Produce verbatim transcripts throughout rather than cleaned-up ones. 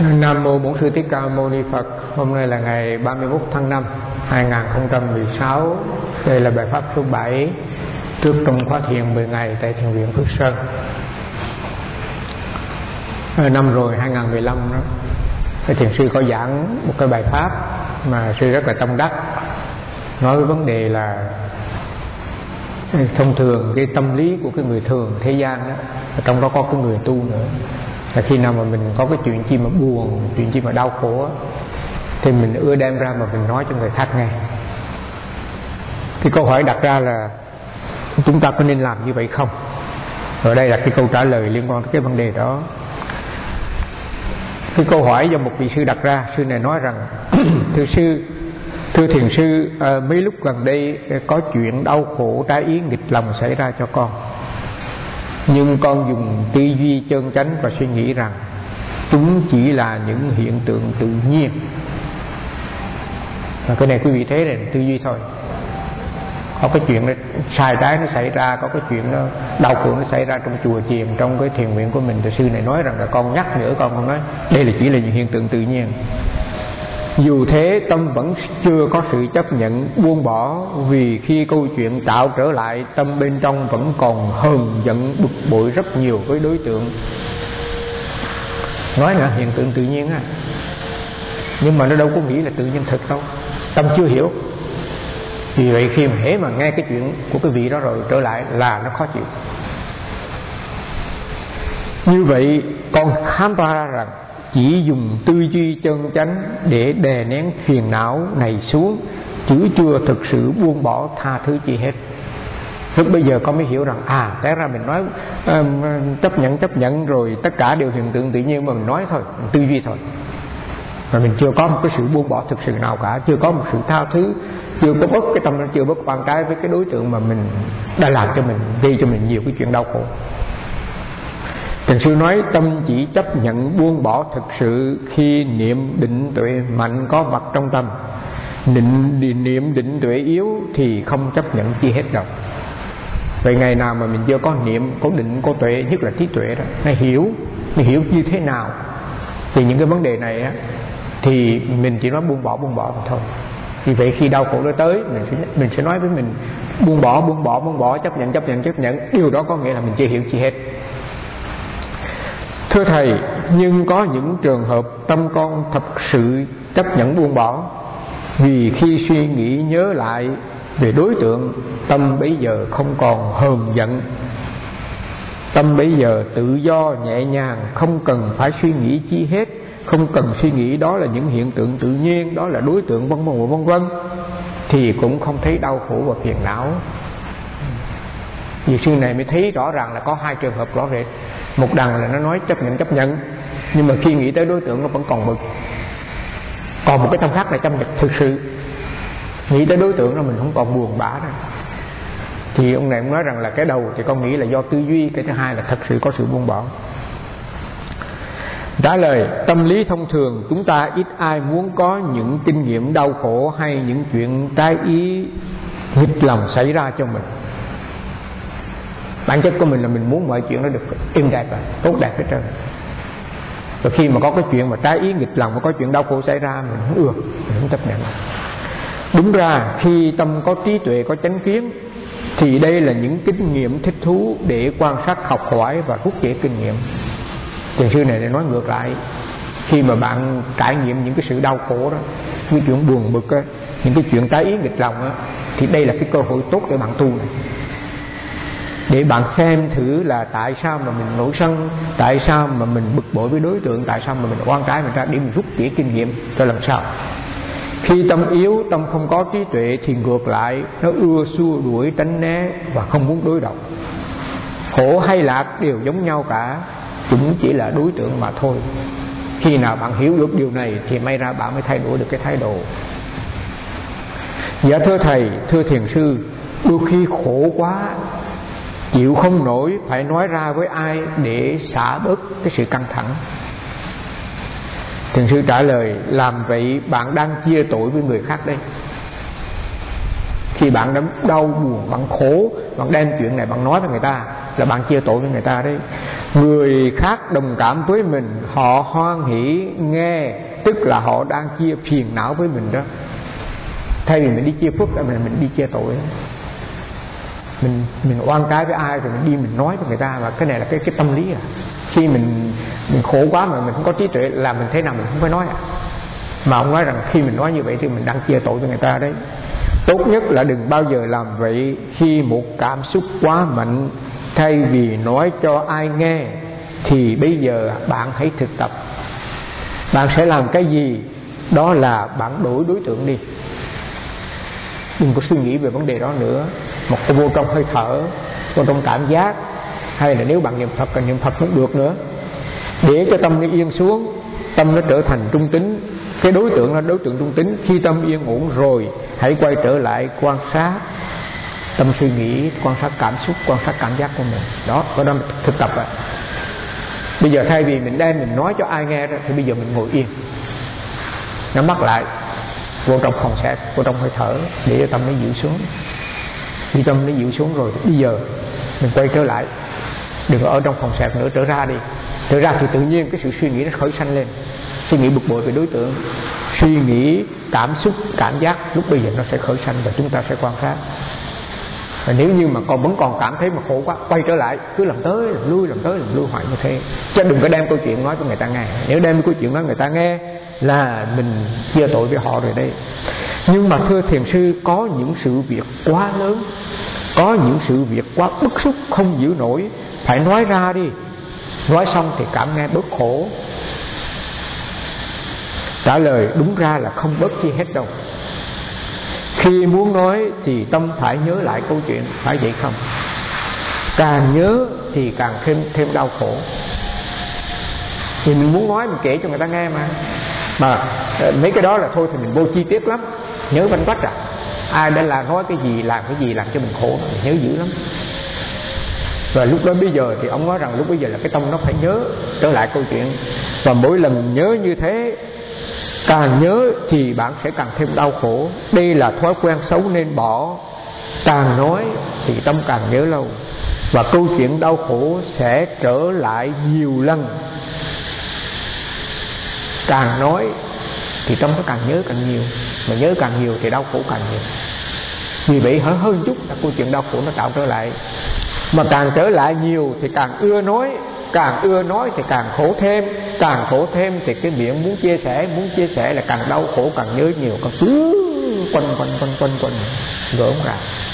Nam mô Bổn Sư Thích Ca Mâu Ni Phật. Hôm nay là ngày ba mươi mốt tháng năm hai nghìn không trăm mười sáu. Đây là bài pháp số bảy trước trong khóa thiền mười ngày tại thiền viện Phước Sơn. Năm rồi hai nghìn không trăm mười lăm đó, cái thiền sư có giảng một cái bài pháp mà sư rất là tâm đắc, nói với vấn đề là thông thường cái tâm lý của cái người thường thế gian đó, trong đó có cái người tu nữa, là khi nào mà mình có cái chuyện chi mà buồn, chuyện chi mà đau khổ thì mình ưa đem ra mà mình nói cho người khác nghe. Cái câu hỏi đặt ra là chúng ta có nên làm như vậy không? Ở đây là cái câu trả lời liên quan tới cái vấn đề đó. Cái câu hỏi do một vị sư đặt ra. Sư này nói rằng thưa sư, thưa thiền sư, à, mấy lúc gần đây có chuyện đau khổ trái ý nghịch lòng xảy ra cho con, nhưng con dùng tư duy chân chánh và suy nghĩ rằng chúng chỉ là những hiện tượng tự nhiên. Và cái này quý vị thấy là tư duy thôi. Có cái chuyện nó sai trái nó xảy ra, có cái chuyện nó đau khổ nó xảy ra trong chùa chiền, trong cái thiền viện của mình, thì sư này nói rằng là con nhắc nhở con, con nói đây là chỉ là những hiện tượng tự nhiên. Dù thế tâm vẫn chưa có sự chấp nhận buông bỏ, vì khi câu chuyện tạo trở lại, tâm bên trong vẫn còn hờn giận bực bội rất nhiều với đối tượng. Nói là hiện tượng tự nhiên á, nhưng mà nó đâu có nghĩ là tự nhiên thực đâu. Tâm chưa hiểu. Vì vậy khi mà hễ mà nghe cái chuyện của cái vị đó rồi trở lại là nó khó chịu. Như vậy con khám phá ra rằng chỉ dùng tư duy chân chánh để đè nén phiền não này xuống, chứ chưa thực sự buông bỏ tha thứ chi hết. Lúc bây giờ con mới hiểu rằng à, té ra mình nói uh, chấp nhận chấp nhận rồi tất cả đều hiện tượng tự nhiên mà mình nói thôi, mình tư duy thôi, mà mình chưa có một cái sự buông bỏ thực sự nào cả, chưa có một sự tha thứ, chưa có bớt cái tâm, chưa bớt quan trái với cái đối tượng mà mình đã làm cho mình, gây cho mình nhiều cái chuyện đau khổ. Thiền sư nói tâm chỉ chấp nhận buông bỏ thực sự khi niệm định tuệ mạnh có mặt trong tâm. Định, niệm định tuệ yếu thì không chấp nhận chi hết đâu. Vậy ngày nào mà mình chưa có niệm, có định, có tuệ, nhất là trí tuệ đó, nó hiểu, nó hiểu như thế nào thì những cái vấn đề này á, thì mình chỉ nói buông bỏ buông bỏ thôi. Vì vậy khi đau khổ nó tới, mình sẽ, mình sẽ nói với mình buông bỏ buông bỏ buông bỏ, chấp nhận chấp nhận chấp nhận. Điều đó có nghĩa là mình chưa hiểu chi hết. Thưa thầy, nhưng có những trường hợp tâm con thật sự chấp nhận buông bỏ, vì khi suy nghĩ nhớ lại về đối tượng, tâm bấy giờ không còn hờn giận. Tâm bấy giờ tự do nhẹ nhàng, không cần phải suy nghĩ chi hết, không cần suy nghĩ đó là những hiện tượng tự nhiên, đó là đối tượng vân vân vân vân, thì cũng không thấy đau khổ và phiền não. Vị sư này mới thấy rõ ràng là có hai trường hợp rõ rệt. Một đằng là nó nói chấp nhận chấp nhận, nhưng mà khi nghĩ tới đối tượng nó vẫn còn bực. Còn một cái tâm khác là chấp nhận thực sự, nghĩ tới đối tượng nó mình không còn buồn bã nữa. Thì ông này cũng nói rằng là cái đầu thì con nghĩ là do tư duy, cái thứ hai là thật sự có sự buông bỏ. Trả lời, tâm lý thông thường chúng ta ít ai muốn có những kinh nghiệm đau khổ hay những chuyện trái ý nghịch lòng xảy ra cho mình. Bản chất của mình là mình muốn mọi chuyện nó được êm đẹp và tốt đẹp hết trơn. Và khi mà có cái chuyện mà trái ý nghịch lòng, mà có chuyện đau khổ xảy ra, mình không ưa, mình không chấp nhận. Đúng ra khi tâm có trí tuệ, có chánh kiến, thì đây là những kinh nghiệm thích thú để quan sát, học hỏi và rút rễ kinh nghiệm. Thiền sư này để nói ngược lại, khi mà bạn trải nghiệm những cái sự đau khổ đó, những chuyện buồn bực đó, những cái chuyện trái ý nghịch lòng đó, thì đây là cái cơ hội tốt để bạn tu này, để bạn xem thử là tại sao mà mình nổi sân, tại sao mà mình bực bội với đối tượng, tại sao mà mình oan trái mình ra, để mình rút tỉa kinh nghiệm cho lần sau. Khi tâm yếu, tâm không có trí tuệ thì ngược lại, nó ưa xua đuổi, tránh né và không muốn đối đầu. Khổ hay lạc đều giống nhau cả, chúng chỉ là đối tượng mà thôi. Khi nào bạn hiểu được điều này thì may ra bạn mới thay đổi được cái thái độ. Dạ thưa thầy, thưa thiền sư, đôi khi khổ quá, chịu không nổi, phải nói ra với ai để xả bớt cái sự căng thẳng. Thiền sư trả lời, làm vậy bạn đang chia tội với người khác đây. Khi bạn đã đau buồn, bạn khổ, bạn đem chuyện này bạn nói với người ta, là bạn chia tội với người ta đấy. Người khác đồng cảm với mình, họ hoan hỷ nghe, tức là họ đang chia phiền não với mình đó. Thay vì mình đi chia phước, mình mình đi chia tội. Mình mình oan trái với ai rồi mình đi mình nói với người ta, và cái này là cái cái tâm lý à. Khi mình mình khổ quá mà mình không có trí tuệ, là mình thế nào mình không phải nói à. Mà ông nói rằng khi mình nói như vậy thì mình đang chia tội với người ta đấy. Tốt nhất là đừng bao giờ làm vậy. Khi một cảm xúc quá mạnh, thay vì nói cho ai nghe, thì bây giờ bạn hãy thực tập. Bạn sẽ làm cái gì? Đó là bạn đổi đối tượng đi. Đừng có suy nghĩ về vấn đề đó nữa. Một cái vô trong hơi thở, vô trong cảm giác, hay là nếu bạn niệm Phật cần niệm Phật cũng được nữa. Để cho tâm nó yên xuống, tâm nó trở thành trung tính. Cái đối tượng là đối tượng trung tính. Khi tâm yên ổn rồi, hãy quay trở lại quan sát tâm suy nghĩ, quan sát cảm xúc, quan sát cảm giác của mình. Đó, có đó thực tập ạ. Bây giờ thay vì mình đem mình nói cho ai nghe đó, thì bây giờ mình ngồi yên, nhắm mắt lại, vô trong phòng xẹp, vô trong hơi thở, để cho tâm nó dịu xuống. Khi tâm nó dịu xuống rồi, bây giờ mình quay trở lại, đừng ở trong phòng xẹp nữa, trở ra đi. Trở ra thì tự nhiên cái sự suy nghĩ nó khởi sanh lên. Suy nghĩ bực bội về đối tượng, suy nghĩ, cảm xúc, cảm giác, lúc bây giờ nó sẽ khởi sanh và chúng ta sẽ quan sát. Và nếu như mà còn vẫn còn cảm thấy mà khổ quá, quay trở lại, cứ làm tới làm lui, làm tới làm lui hoài như thế. Chứ đừng có đem câu chuyện nói cho người ta nghe. Nếu đem câu chuyện nói người ta nghe là mình chia tội với họ rồi đây. Nhưng mà thưa thiền sư, có những sự việc quá lớn, có những sự việc quá bức xúc không giữ nổi, phải nói ra đi. Nói xong thì cảm nghe bớt khổ. Trả lời đúng ra là không bớt chi hết đâu. Khi muốn nói thì tâm phải nhớ lại câu chuyện, phải vậy không? Càng nhớ thì càng thêm thêm đau khổ. Thì mình muốn nói mình kể cho người ta nghe mà. Mà mấy cái đó là thôi thì mình vô chi tiết lắm, nhớ vanh vách à. Ai đã là nói cái gì, làm cái gì làm cho mình khổ, mình nhớ dữ lắm. Và lúc đó bây giờ thì ông nói rằng lúc bây giờ là cái tâm nó phải nhớ trở lại câu chuyện. Và mỗi lần nhớ như thế, càng nhớ thì bạn sẽ càng thêm đau khổ. Đây là thói quen xấu nên bỏ. Càng nói thì tâm càng nhớ lâu, và câu chuyện đau khổ sẽ trở lại nhiều lần. Càng nói thì tâm nó càng nhớ càng nhiều, mà nhớ càng nhiều thì đau khổ càng nhiều. Vì vậy hơn hơn chút là câu chuyện đau khổ nó tạo trở lại. Mà càng trở lại nhiều thì càng ưa nói, càng ưa nói thì càng khổ thêm, càng khổ thêm thì cái miệng muốn chia sẻ, muốn chia sẻ là càng đau khổ, càng nhớ nhiều, càng cứ quanh quanh quanh quanh quanh rồi không ra.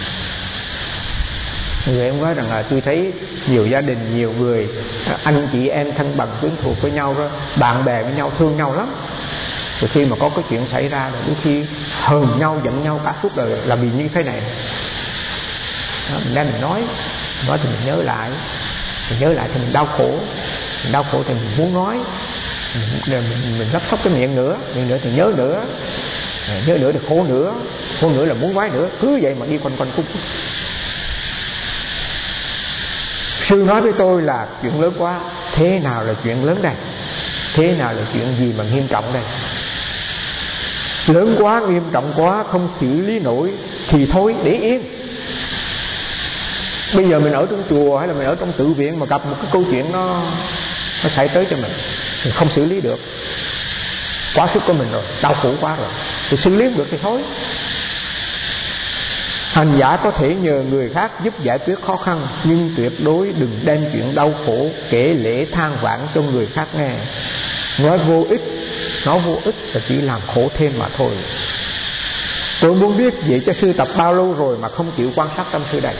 Người em nói rằng là tôi thấy nhiều gia đình, nhiều người, anh chị em thân bằng quyến thuộc với nhau đó, bạn bè với nhau thương nhau lắm. Rồi khi mà có cái chuyện xảy ra là đôi khi hờn nhau, giận nhau cả suốt đời là vì như thế này. Đó, mình đang mình nói, nói thì mình nhớ lại, mình nhớ lại thì mình đau khổ, mình đau khổ thì mình muốn nói, mình, mình, mình lắp sóc cái miệng nữa, miệng nữa thì nhớ nữa, nhớ nữa thì khổ nữa, khổ nữa là muốn nói nữa, cứ vậy mà đi quanh quanh khúc. Sư nói với tôi là chuyện lớn quá. Thế nào là chuyện lớn đây? Thế nào là chuyện gì mà nghiêm trọng đây? Lớn quá, nghiêm trọng quá, không xử lý nổi thì thôi để yên. Bây giờ mình ở trong chùa hay là mình ở trong tự viện mà gặp một cái câu chuyện nó nó xảy tới cho mình, mình không xử lý được, quá sức của mình rồi, đau khổ quá rồi, thì xử lý được thì thôi. Hành giả có thể nhờ người khác giúp giải quyết khó khăn, nhưng tuyệt đối đừng đem chuyện đau khổ kể lể than vãn cho người khác nghe. Nói vô ích, nói vô ích là chỉ làm khổ thêm mà thôi. Tôi muốn biết vậy cho sư tập bao lâu rồi mà không chịu quan sát tâm sư đây?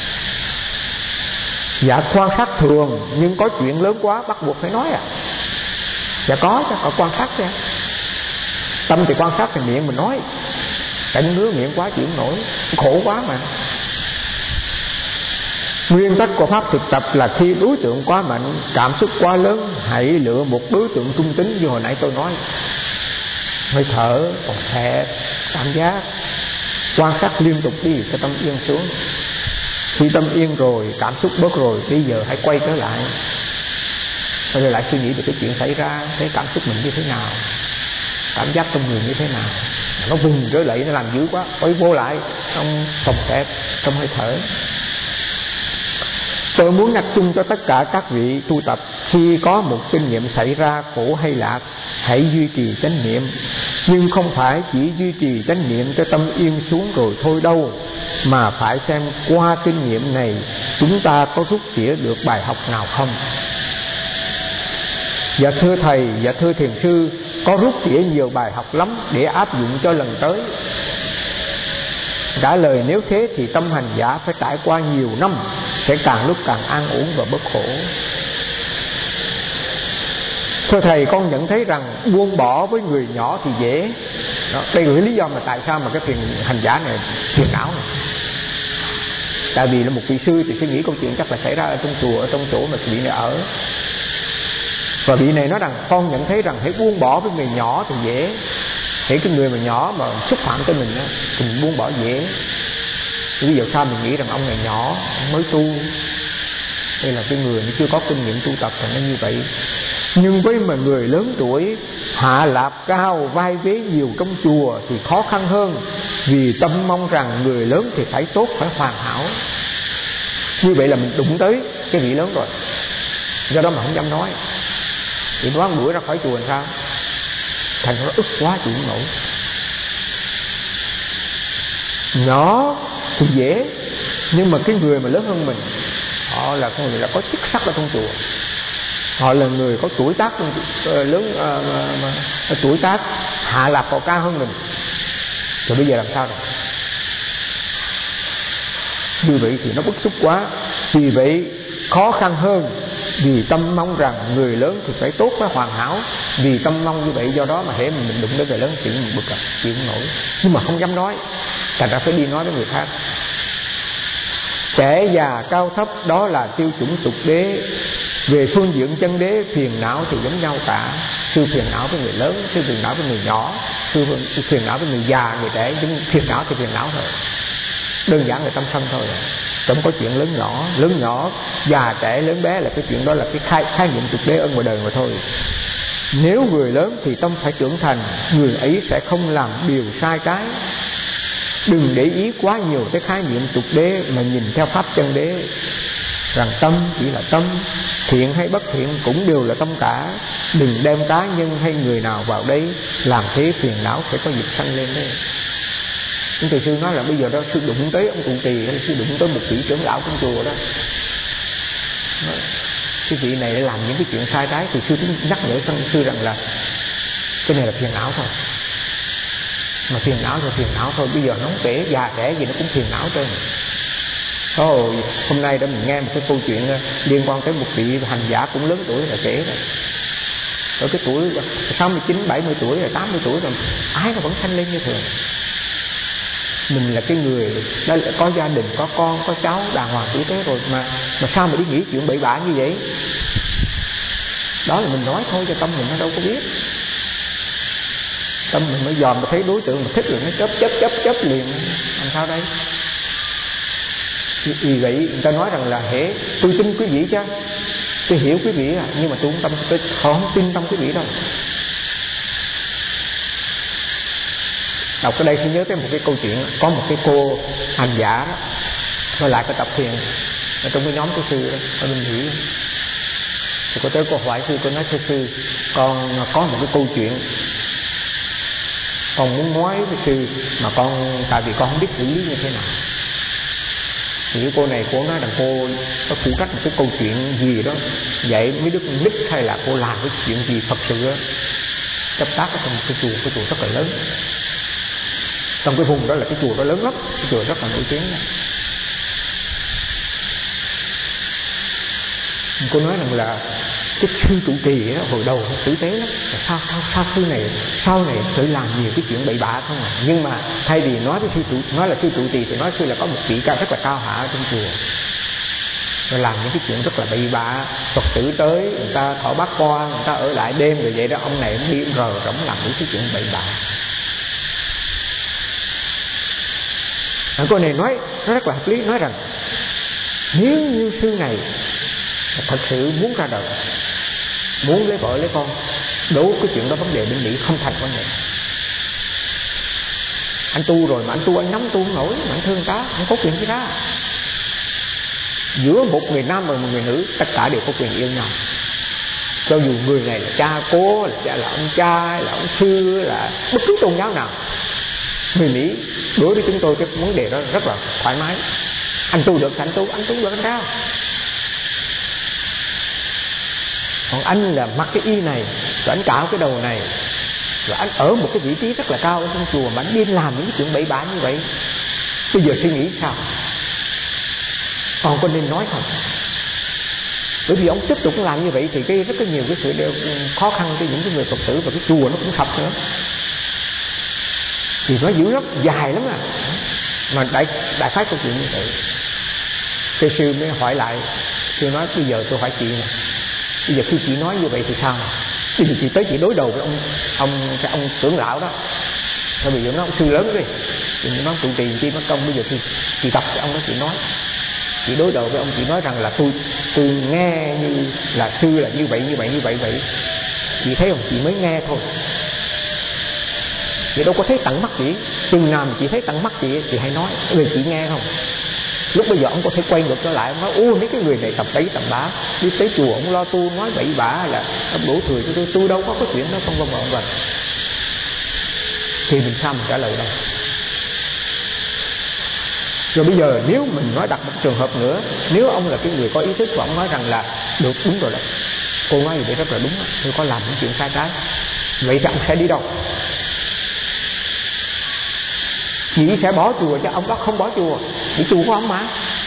Dạ quan sát thường, nhưng có chuyện lớn quá bắt buộc phải nói à? Dạ có, chắc có quan sát chứ. Tâm thì quan sát thì miệng mình nói, cảnh ngứa miệng quá chịu nổi, khổ quá mà. Nguyên tắc của pháp thực tập là khi đối tượng quá mạnh, cảm xúc quá lớn, hãy lựa một đối tượng trung tính như hồi nãy tôi nói. Hơi thở, còn thẹt, cảm giác, quan sát liên tục đi cho tâm yên xuống. Khi tâm yên rồi, cảm xúc bớt rồi, bây giờ hãy quay trở lại, quay trở lại suy nghĩ về cái chuyện xảy ra, thấy cảm xúc mình như thế nào, cảm giác trong người như thế nào. Nó vùng trở lại, nó làm dữ quá, quay vô lại trong phòng xẹp, trong hơi thở. Tôi muốn nhắc chung cho tất cả các vị tu tập, khi có một kinh nghiệm xảy ra khổ hay lạc, hãy duy trì chánh niệm. Nhưng không phải chỉ duy trì chánh niệm cho tâm yên xuống rồi thôi đâu, mà phải xem qua kinh nghiệm này chúng ta có rút tỉa được bài học nào không. Dạ thưa thầy, dạ thưa thiền sư, có rút tỉa nhiều bài học lắm để áp dụng cho lần tới. Trả lời nếu thế thì tâm hành giả phải trải qua nhiều năm, sẽ càng lúc càng an ổn và bất khổ. Thưa thầy, con nhận thấy rằng buông bỏ với người nhỏ thì dễ. Đó, đây là lý do mà tại sao mà cái phiền hành giả này phiền não này. Tại vì là một vị sư thì suy nghĩ câu chuyện chắc là xảy ra ở trong chùa, ở trong chỗ mà vị này ở. Và vị này nói rằng con nhận thấy rằng hãy buông bỏ với người nhỏ thì dễ. Hãy cái người mà nhỏ mà xúc phạm tới mình á, thì mình buông bỏ dễ. Bây giờ sao mình nghĩ rằng ông này nhỏ, ông mới tu, đây là cái người chưa có kinh nghiệm tu tập thì nó như vậy. Nhưng với mà người lớn tuổi, hạ lạp cao, vai vế nhiều trong chùa thì khó khăn hơn, vì tâm mong rằng người lớn thì phải tốt, phải hoàn hảo. Như vậy là mình đụng tới cái vị lớn rồi, do đó mà không dám nói. Thì đoán đuổi ra khỏi chùa làm sao? Thành nó ức quá chịu không nổi. Nhỏ thì dễ, nhưng mà cái người mà lớn hơn mình, họ là người đã có chức sắc ở trong chùa, họ là người có tuổi tác lớn, uh, mà, mà, tuổi tác hạ lạc còn cao hơn mình, rồi bây giờ làm sao rồi? Như vậy thì nó bức xúc quá. Vì vậy khó khăn hơn, vì tâm mong rằng người lớn thì phải tốt, phải hoàn hảo. Vì tâm mong như vậy, do đó mà hễ mình đụng đến người lớn chuyện mình bực, chịu không nổi, nhưng mà không dám nói, thành ra phải đi nói với người khác. Trẻ già cao thấp đó là tiêu chuẩn tục đế. Về phương diện chân đế, phiền não thì giống nhau cả. Sư phiền não với người lớn, sư phiền não với người nhỏ, sư phiền não với người già, người trẻ. Chúng phiền não thì phiền não thôi, đơn giản là tâm sân thôi. Không có chuyện lớn nhỏ, lớn nhỏ, già trẻ, lớn bé là cái chuyện đó là cái khái, khái niệm tục đế ở ngoài đời mà thôi. Nếu người lớn thì tâm phải trưởng thành, người ấy sẽ không làm điều sai trái. Đừng để ý quá nhiều tới khái niệm tục đế, mà nhìn theo pháp chân đế, rằng tâm chỉ là tâm, thiện hay bất thiện cũng đều là tâm cả. Đừng đem cá nhân hay người nào vào đây, làm thế phiền não sẽ có dịp sanh lên đấy. Chúng thầy sư nói là bây giờ đó sư đụng tới ông cụ trì, hay sư đụng tới một vị trưởng lão trong chùa đó, cái vị này làm những cái chuyện sai trái, thì sư cũng nhắc nhở sư rằng là cái này là phiền não thôi. Mà phiền não rồi phiền não thôi, bây giờ nóng kể già trẻ gì nó cũng phiền não trơn. Oh, hôm nay đã mình nghe một cái câu chuyện liên quan tới một vị hành giả cũng lớn tuổi là kể rồi. Ở cái tuổi sáu mươi chín, bảy mươi tuổi rồi, tám mươi tuổi rồi, ai nó vẫn sanh lên như thường. Mình là cái người đã có gia đình, có con, có cháu đàng hoàng tử tế rồi, mà mà sao mà đi nghĩ chuyện bậy bạ như vậy? Đó là mình nói thôi, cho tâm mình nó đâu có biết. Tâm mình mới dòm mà thấy đối tượng mà thích rồi nó chớp chớp chớp chớp liền, làm sao đây? Vì vậy người ta nói rằng là hễ tôi tin quý vị chứ, tôi hiểu quý vị à, nhưng mà tôi không tâm, tôi không tin tâm quý vị đâu. Đọc cái đây tôi nhớ tới một cái câu chuyện, có một cái cô hành giả đó, nó lại cái tập thiền ở trong cái nhóm của sư đó, ở bên Mỹ. Thì cô tới cô hỏi sư, cô nói thưa sư, con có một cái câu chuyện con muốn nói với sư, mà con tại vì con không biết xử lý như thế nào. Thì cái cô này cô nói rằng cô có phụ trách một cái câu chuyện gì đó dạy mấy đứa con nít, hay là cô làm cái chuyện gì Phật sự á, chấp tác ở trong một cái chùa, cái chùa rất là lớn. Trong cái vùng đó là cái chùa đó lớn lắm, cái chùa rất là nổi tiếng đó. Cô nói rằng là cái sư trụ trì đó, hồi đầu nó tử tế lắm, sao sao sao sư này sau này tự làm nhiều cái chuyện bậy bạ không à. Nhưng mà thay vì nói với sư trụ, nói là sư trụ trì thì nói sư là có một vị ca rất là cao hạ ở trong chùa, rồi làm những cái chuyện rất là bậy bạ. Phật tử tới người ta thọ bát qua, người ta ở lại đêm rồi vậy đó, ông này đi rờ rỗng làm những cái chuyện bậy bạ. Cô này nói nó rất là hợp lý, nói rằng nếu như sư này thật sự muốn ra đời, muốn lấy vợ lấy con, đố cái chuyện đó vấn đề bên Mỹ không thành vấn đề. Anh tu rồi mà anh tu anh nắm tu không nổi, mà anh thương ta không có chuyện gì đó. Giữa một người nam và một người nữ tất cả đều có quyền yêu nhau. Cho dù người này là cha cố, là, cha, là ông cha, là ông sư, là bất cứ tôn giáo nào. Người Mỹ đối với chúng tôi cái vấn đề đó rất là thoải mái. Anh tu được thì anh tu, anh tu được anh cao. Còn anh là mặc cái y này, rồi anh cạo cái đầu này, rồi anh ở một cái vị trí rất là cao ở trong chùa, mà anh đi làm những cái chuyện bậy bạ như vậy. Bây giờ suy nghĩ sao? Còn có nên nói không? Bởi vì ông tiếp tục làm như vậy thì cái rất có nhiều cái sự khó khăn cho những cái người Phật tử, và cái chùa nó cũng sập nữa. Thì nó dữ lắm, dài lắm à. Mà đại đại khái câu chuyện như vậy. Cái sư mới hỏi lại, sư nói bây giờ tôi hỏi chị nè, bây giờ khi chị nói như vậy thì sao? Bây giờ chị tới chị đối đầu với ông ông cái ông trưởng lão đó. Rồi bây giờ nó ông sư lớn đi, thì nó trụ trì chi mất công, bây giờ thì chị tập cái ông đó chị nói. Chị đối đầu với ông, chị nói rằng là tôi tôi nghe như là sư là như vậy như vậy như vậy vậy. Chị thấy không? Chị mới nghe thôi. Chị đâu có thấy tận mắt chị. Chừng nào mà chị thấy tận mắt chị, chị hay nói. Vì chị nghe không? Lúc bây giờ ông có thể quay ngược trở lại, ông nói ô mấy cái người này tập bấy tầm bá, đi tới chùa ông lo tu nói bậy bạ là ông đổ thừa cho tôi, tôi đâu có cái chuyện đó, không vân vân vân. Thì mình sao mình trả lời đây? Rồi bây giờ nếu mình nói đặt một trường hợp nữa, nếu ông là cái người có ý thức và ông nói rằng là được, đúng rồi đấy, cô nói gì vậy rất là đúng, tôi có làm những chuyện sai trái, vậy thì ông sẽ đi đâu? Chị sẽ bỏ chùa chứ ông đó không bỏ chùa, chỉ chùa của ông mà.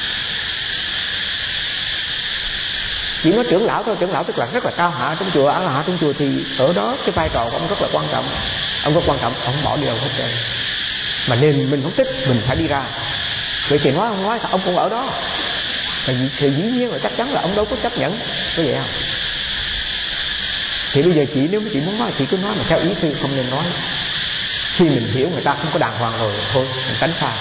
Chỉ nói trưởng lão thôi, trưởng lão tức là rất là cao hạ trong chùa, ở hạ trong chùa thì ở đó cái vai trò của ông rất là quan trọng. Ông rất quan trọng, ông không bỏ đi đâu hết trơn. Mà nên mình không thích, mình phải đi ra. Vậy thì nói ông nói ông cũng ở đó, thì, thì dĩ nhiên là chắc chắn là ông đâu có chấp nhận, có vậy không? Thì bây giờ chị nếu mà chị muốn nói, chị cứ nói, mà theo ý sư không nên nói. Khi mình hiểu người ta không có đàng hoàng rồi, thôi mình tránh xa.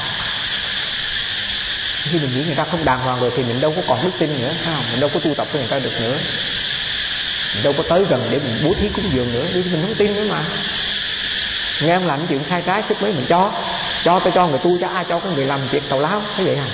Khi mình hiểu người ta không đàng hoàng rồi thì mình đâu có còn đức tin nữa, phải không? Mình đâu có tu tập với người ta được nữa, mình đâu có tới gần để mình bố thí cúng dường nữa, vì mình không tin nữa mà. Nghe ông làm những chuyện sai trái, sức mấy mình cho cho tôi cho người tu, cho ai cho cái người làm việc tào lao, thấy vậy không?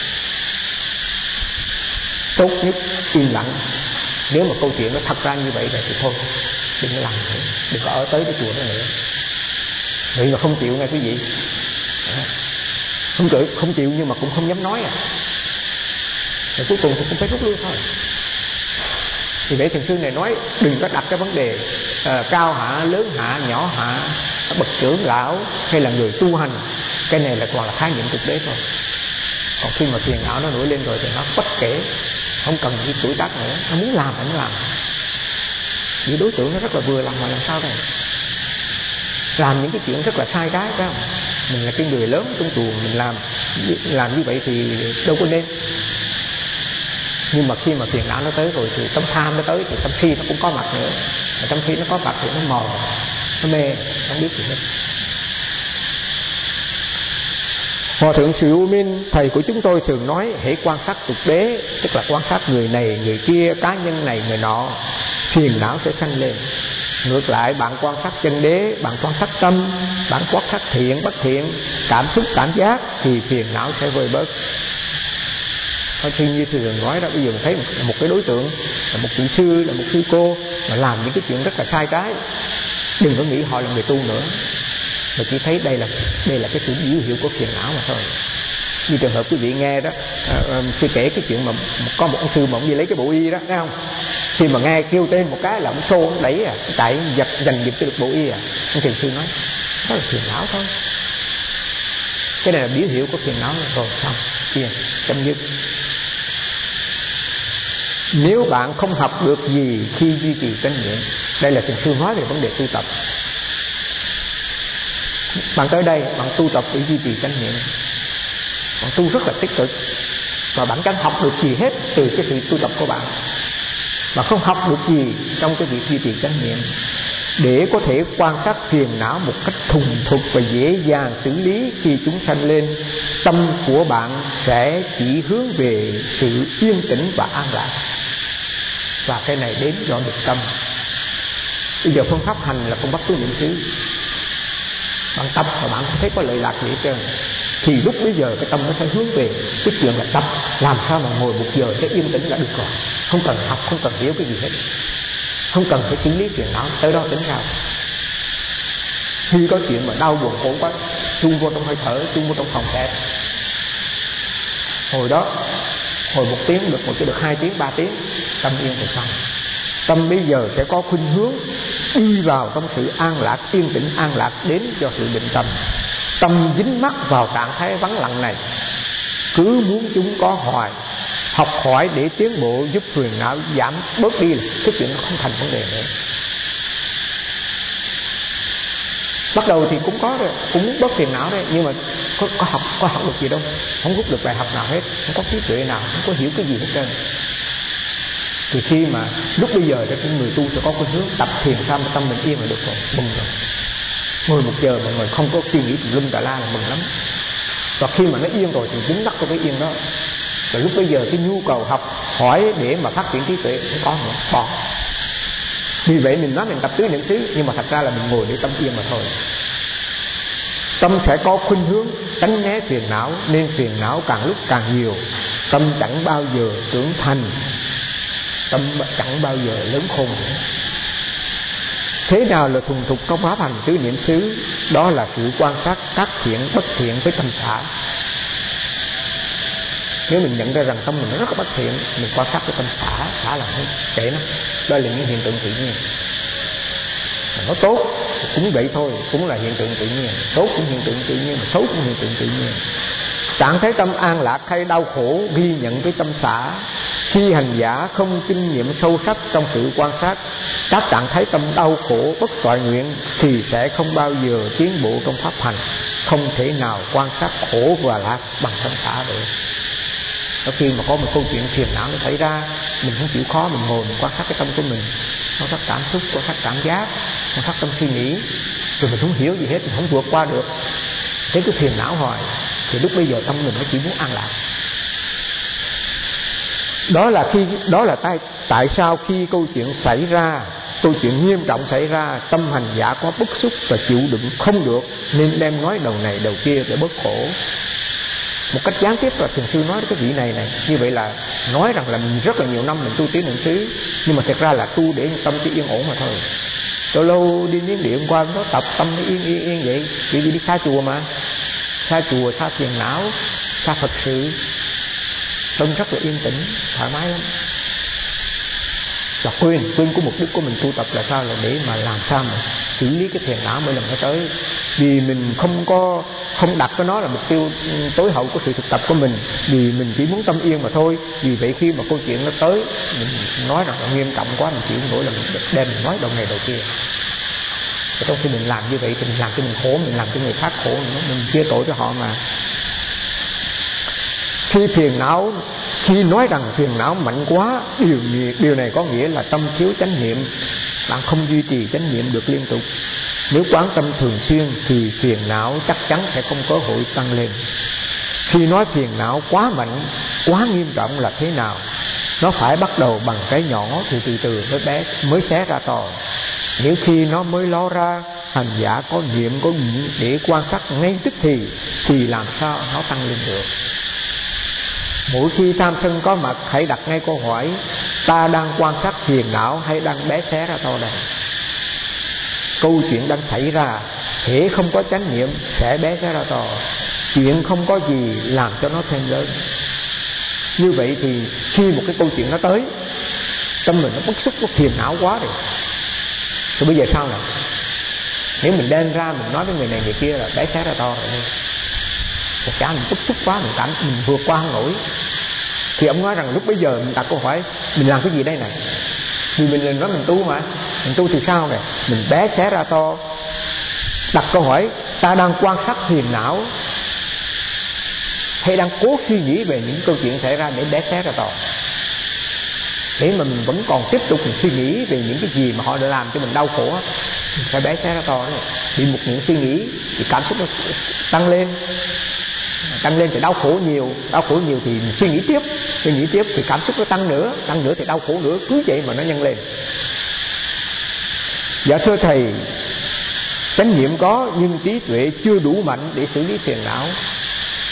Tốt nhất im lặng. Nếu mà câu chuyện nó thật ra như vậy rồi thì thôi đừng có làm nữa, đừng có ở tới cái chùa đó nữa. Vậy mà không chịu nghe quý vị, không chịu không chịu nhưng mà cũng không dám nói à. Rồi cuối cùng thì cũng phải rút lui thôi. Thì để thiền sư này nói đừng có đặt cái vấn đề uh, cao hạ, lớn hạ, nhỏ hạ, bậc trưởng lão hay là người tu hành. Cái này là còn là khái niệm thực tế thôi. Còn khi mà phiền não nó nổi lên rồi thì nó bất kể, không cần cái tuổi tác nữa, nó muốn làm thì nó làm. Vì đối tượng nó rất là vừa lòng mà làm sao đây? Làm những cái chuyện rất là sai trái, phải không? Mình là cái người lớn trong chùa, mình làm làm như vậy thì đâu có nên. Nhưng mà khi mà phiền não nó tới rồi thì tâm tham nó tới, thì tâm si nó cũng có mặt nữa. Mà tâm si nó có mặt thì nó mò, nó mê, không biết gì hết. Hòa thượng Sư U Minh, thầy của chúng tôi thường nói hãy quan sát tục đế, tức là quan sát người này, người kia, cá nhân này, người nọ, phiền não sẽ sanh lên. Ngược lại, bạn quan sát chân đế, bạn quan sát tâm, bạn quan sát thiện, bất thiện, cảm xúc, cảm giác, thì phiền não sẽ vơi bớt. Thôi thì như thường nói đó, bây giờ mình thấy một, một cái đối tượng là một vị sư, là một sư cô mà làm những cái chuyện rất là sai trái, đừng có nghĩ họ là người tu nữa, mà chỉ thấy đây là đây là cái sự biểu hiệu của phiền não mà thôi. Như trường hợp quý vị nghe đó, uh, sư kể cái chuyện mà có một ông sư mà ông đi lấy cái bộ y đó, thấy không? Khi mà nghe kêu tên một cái là ông xô, ông đẩy à, chạy giật giành giật cho được bộ y à. Ông thiền sư nói đó là phiền não thôi. Cái này là biểu hiệu của phiền não rồi, xong kia chấm dứt. Nếu bạn không học được gì khi duy trì chánh niệm, đây là thiền sư nói về vấn đề tu tập. Bạn tới đây, bạn tu tập để duy trì chánh niệm, bạn tu rất là tích cực, và bạn chẳng học được gì hết từ cái sự tu tập của bạn, mà không học được gì trong cái việc duy trì chánh niệm. Để có thể quan sát phiền não một cách thuần thục và dễ dàng xử lý khi chúng sanh lên, tâm của bạn sẽ chỉ hướng về sự yên tĩnh và an lạc. Và cái này đến do được tâm. Bây giờ phương pháp hành là phương pháp tu niệm xứ. Bạn tập và bạn không thấy có lợi lạc gì hết trơn. thì lúc bây giờ cái tâm nó sẽ hướng về cái chuyện là tập làm sao mà ngồi một giờ cho yên tĩnh là được rồi, không cần học, không cần hiểu cái gì hết, không cần phải xử lý phiền não, tới đó tính ra. Khi có chuyện mà đau buồn khổ quá, chung vô trong hơi thở, chung vô trong phòng kẹt. Hồi đó hồi một tiếng được, một cái được hai tiếng, ba tiếng, tâm yên thì xong. Tâm bây giờ sẽ có khuynh hướng đi vào trong sự an lạc, yên tĩnh an lạc đến cho sự định tâm. Tâm dính mắc vào trạng thái vắng lặng này, cứ muốn chúng có hoài, học hỏi để tiến bộ giúp phiền não giảm bớt đi, cái chuyện nó không thành vấn đề nữa. Bắt đầu thì cũng có rồi, cũng muốn bớt phiền não đấy, nhưng mà có, có học có học được gì đâu, không rút được bài học nào hết, không có trí tuệ nào, không có hiểu cái gì hết trơn. Thì khi mà lúc bây giờ thì người tu sẽ có khuynh hướng tập thiền sao mà tâm mình yên là được rồi, mừng rồi. Ngồi một giờ mà người không có suy nghĩ tùm lum tà la là mừng lắm. Và khi mà nó yên rồi thì dính đắc vào cái yên đó, và lúc bây giờ cái nhu cầu học hỏi để mà phát triển trí tuệ không có nữa, bỏ. Vì vậy mình nói mình tập tứ niệm xứ, nhưng mà thật ra là mình ngồi để tâm yên mà thôi. Tâm sẽ có khuynh hướng tránh né phiền não, nên phiền não càng lúc càng nhiều. Tâm chẳng bao giờ trưởng thành, tâm chẳng bao giờ lớn khôn nữa. Thế nào là thuần thục trong pháp hành tứ niệm xứ? Đó là sự quan sát các thiện bất thiện với tâm xả. Nếu mình nhận ra rằng tâm mình nó rất là bất thiện, mình quan sát cái tâm xả, xả là không kệ nó. Đó là những hiện tượng tự nhiên. Mà nó tốt cũng vậy thôi, cũng là hiện tượng tự nhiên. Tốt cũng hiện tượng tự nhiên, mà xấu cũng hiện tượng tự nhiên. Trạng thái tâm an lạc hay đau khổ ghi nhận với tâm xả. Khi hành giả không kinh nghiệm sâu sắc trong sự quan sát các trạng thái tâm đau khổ bất toại nguyện thì sẽ không bao giờ tiến bộ trong pháp hành. Không thể nào quan sát khổ và lạc bằng tâm xả được. Đó, khi mà có một câu chuyện phiền não nó xảy ra, mình không chịu khó, mình ngồi mình quan sát cái tâm của mình, quan sát cảm xúc, quan sát cảm giác, quan sát tâm suy nghĩ, rồi mình không hiểu gì hết, mình không vượt qua được, thế cứ phiền não hoài, thì lúc bây giờ tâm mình nó chỉ muốn an lạc. Đó là khi đó là tại tại sao khi câu chuyện xảy ra, câu chuyện nghiêm trọng xảy ra, tâm hành giả có bức xúc và chịu đựng không được, nên đem nói đầu này đầu kia để bớt khổ. Một cách gián tiếp là thường xuyên nói đến cái vị này này, như vậy là nói rằng là mình rất là nhiều năm mình tu tiến niệm xứ, nhưng mà thật ra là tu để tâm chỉ yên ổn mà thôi. Lâu lâu đi miếng điện qua nó tập tâm nó yên yên yên vậy, vì đi xa chùa mà, xa chùa, xa thiền não, xa Phật sự, tâm rất là yên tĩnh, thoải mái lắm. Và quên, quên của mục đích của mình tu tập là sao? Là để mà làm sao mà xử lý cái phiền não mỗi lần nó tới. Vì mình không có không đặt cái nó là mục tiêu tối hậu của sự thực tập của mình, vì mình chỉ muốn tâm yên mà thôi. Vì vậy khi mà câu chuyện nó tới, mình nói rằng là nghiêm trọng quá, mình chịu không nổi là mình đem mình nói đầu này đầu kia. Và trong khi mình làm như vậy thì mình làm cho mình khổ, mình làm cho người khác khổ nữa, mình chia tội cho họ mà. Khi phiền não, khi nói rằng phiền não mạnh quá, điều, điều này có nghĩa là tâm thiếu chánh niệm, bạn không duy trì chánh niệm được liên tục. Nếu quán tâm thường xuyên thì phiền não chắc chắn sẽ không có cơ hội tăng lên. Khi nói phiền não quá mạnh, quá nghiêm trọng là thế nào? Nó phải bắt đầu bằng cái nhỏ thì từ từ mới bé mới xé ra to. Nếu khi nó mới ló ra, hành giả có niệm có niệm để quan sát ngay tức thì thì làm sao nó tăng lên được? Mỗi khi tham sân có mặt, hãy đặt ngay câu hỏi: ta đang quan sát phiền não hay đang bé xé ra to đây? Câu chuyện đang xảy ra, hễ không có chánh niệm sẽ bé xé ra to. Chuyện không có gì làm cho nó thêm lớn. Như vậy thì khi một cái câu chuyện nó tới, tâm mình nó bức xúc, nó phiền não quá rồi, rồi bây giờ sao nào? Nếu mình đem ra mình nói với người này người kia là bé xé ra to rồi, một cả mình bức xúc quá, mình cảm mình vượt qua không nổi. Thì ông nói rằng lúc bây giờ mình đặt câu hỏi mình làm cái gì đây này? Vì mình nói mình tu mà, mình tu thì sao này? Mình bé xé ra to. Đặt câu hỏi ta đang quan sát phiền não hay đang cố suy nghĩ về những câu chuyện xảy ra để bé xé ra to? Để mà mình vẫn còn tiếp tục mình suy nghĩ về những cái gì mà họ đã làm cho mình đau khổ, mình phải bé xé ra to đấy. Vì một những suy nghĩ thì cảm xúc nó tăng lên, tăng lên thì đau khổ nhiều, đau khổ nhiều thì mình suy nghĩ tiếp, suy nghĩ tiếp thì cảm xúc nó tăng nữa, tăng nữa thì đau khổ nữa, cứ vậy mà nó nhân lên. Dạ thưa thầy, chánh niệm có nhưng trí tuệ chưa đủ mạnh để xử lý phiền não.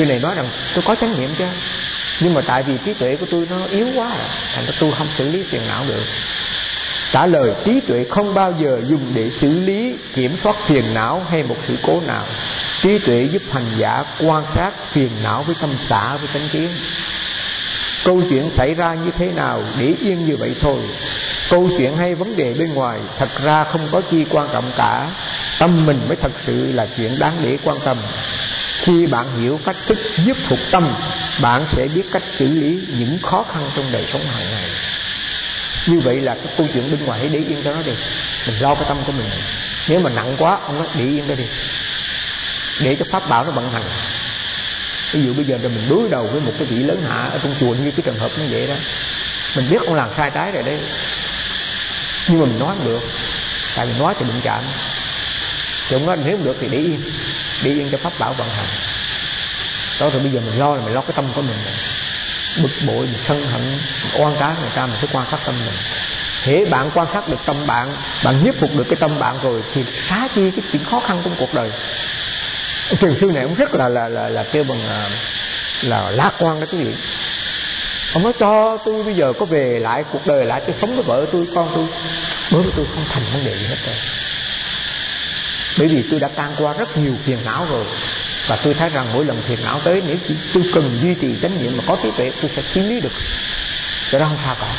Sư này nói rằng tôi có chánh niệm chứ, nhưng mà tại vì trí tuệ của tôi nó yếu quá, thành ra tôi không xử lý phiền não được. Trả lời: trí tuệ không bao giờ dùng để xử lý, kiểm soát phiền não hay một sự cố nào. Trí tuệ giúp hành giả quan sát phiền não với tâm xả, với chánh kiến. Câu chuyện xảy ra như thế nào để yên như vậy thôi. Câu chuyện hay vấn đề bên ngoài thật ra không có chi quan trọng cả. Tâm mình mới thật sự là chuyện đáng để quan tâm. Khi bạn hiểu cách thức giúp phục tâm, bạn sẽ biết cách xử lý những khó khăn trong đời sống hàng ngày. Như vậy là cái câu chuyện bên ngoài hãy để yên cho nó đi, mình lo cái tâm của mình. Nếu mà nặng quá, ông nói để yên đó đi, để cho pháp bảo nó vận hành. Ví dụ bây giờ mình đối đầu với một cái vị lớn hạ ở trong chùa, như cái trường hợp như vậy đó, mình biết ông làm sai trái rồi đấy, nhưng mà mình nói không được, tại vì nói thì đụng chạm. Thì ông nói nếu không được thì để yên, để yên cho pháp bảo vận hành. Đó, rồi bây giờ mình lo là mình lo cái tâm của mình, bực bội, mình sân hận, mình oan trái người ta, mình phải quan sát tâm mình. Hễ bạn quan sát được tâm bạn, bạn nhiếp phục được cái tâm bạn rồi, thì xá chi cái chuyện khó khăn trong cuộc đời. Thiền sư này cũng rất là là là, là kêu bằng là, là lạc quan đó quý vị. Ông nói cho tôi bây giờ có về lại cuộc đời lại, tôi sống với vợ tôi, con tôi, đối với tôi không thành vấn đề gì hết rồi. Bởi vì tôi đã tan qua rất nhiều phiền não rồi, và tôi thấy rằng mỗi lần phiền não tới, nếu tôi cần duy trì chánh niệm mà có trí tuệ, tôi sẽ xử lý được, cho đó không sao cả.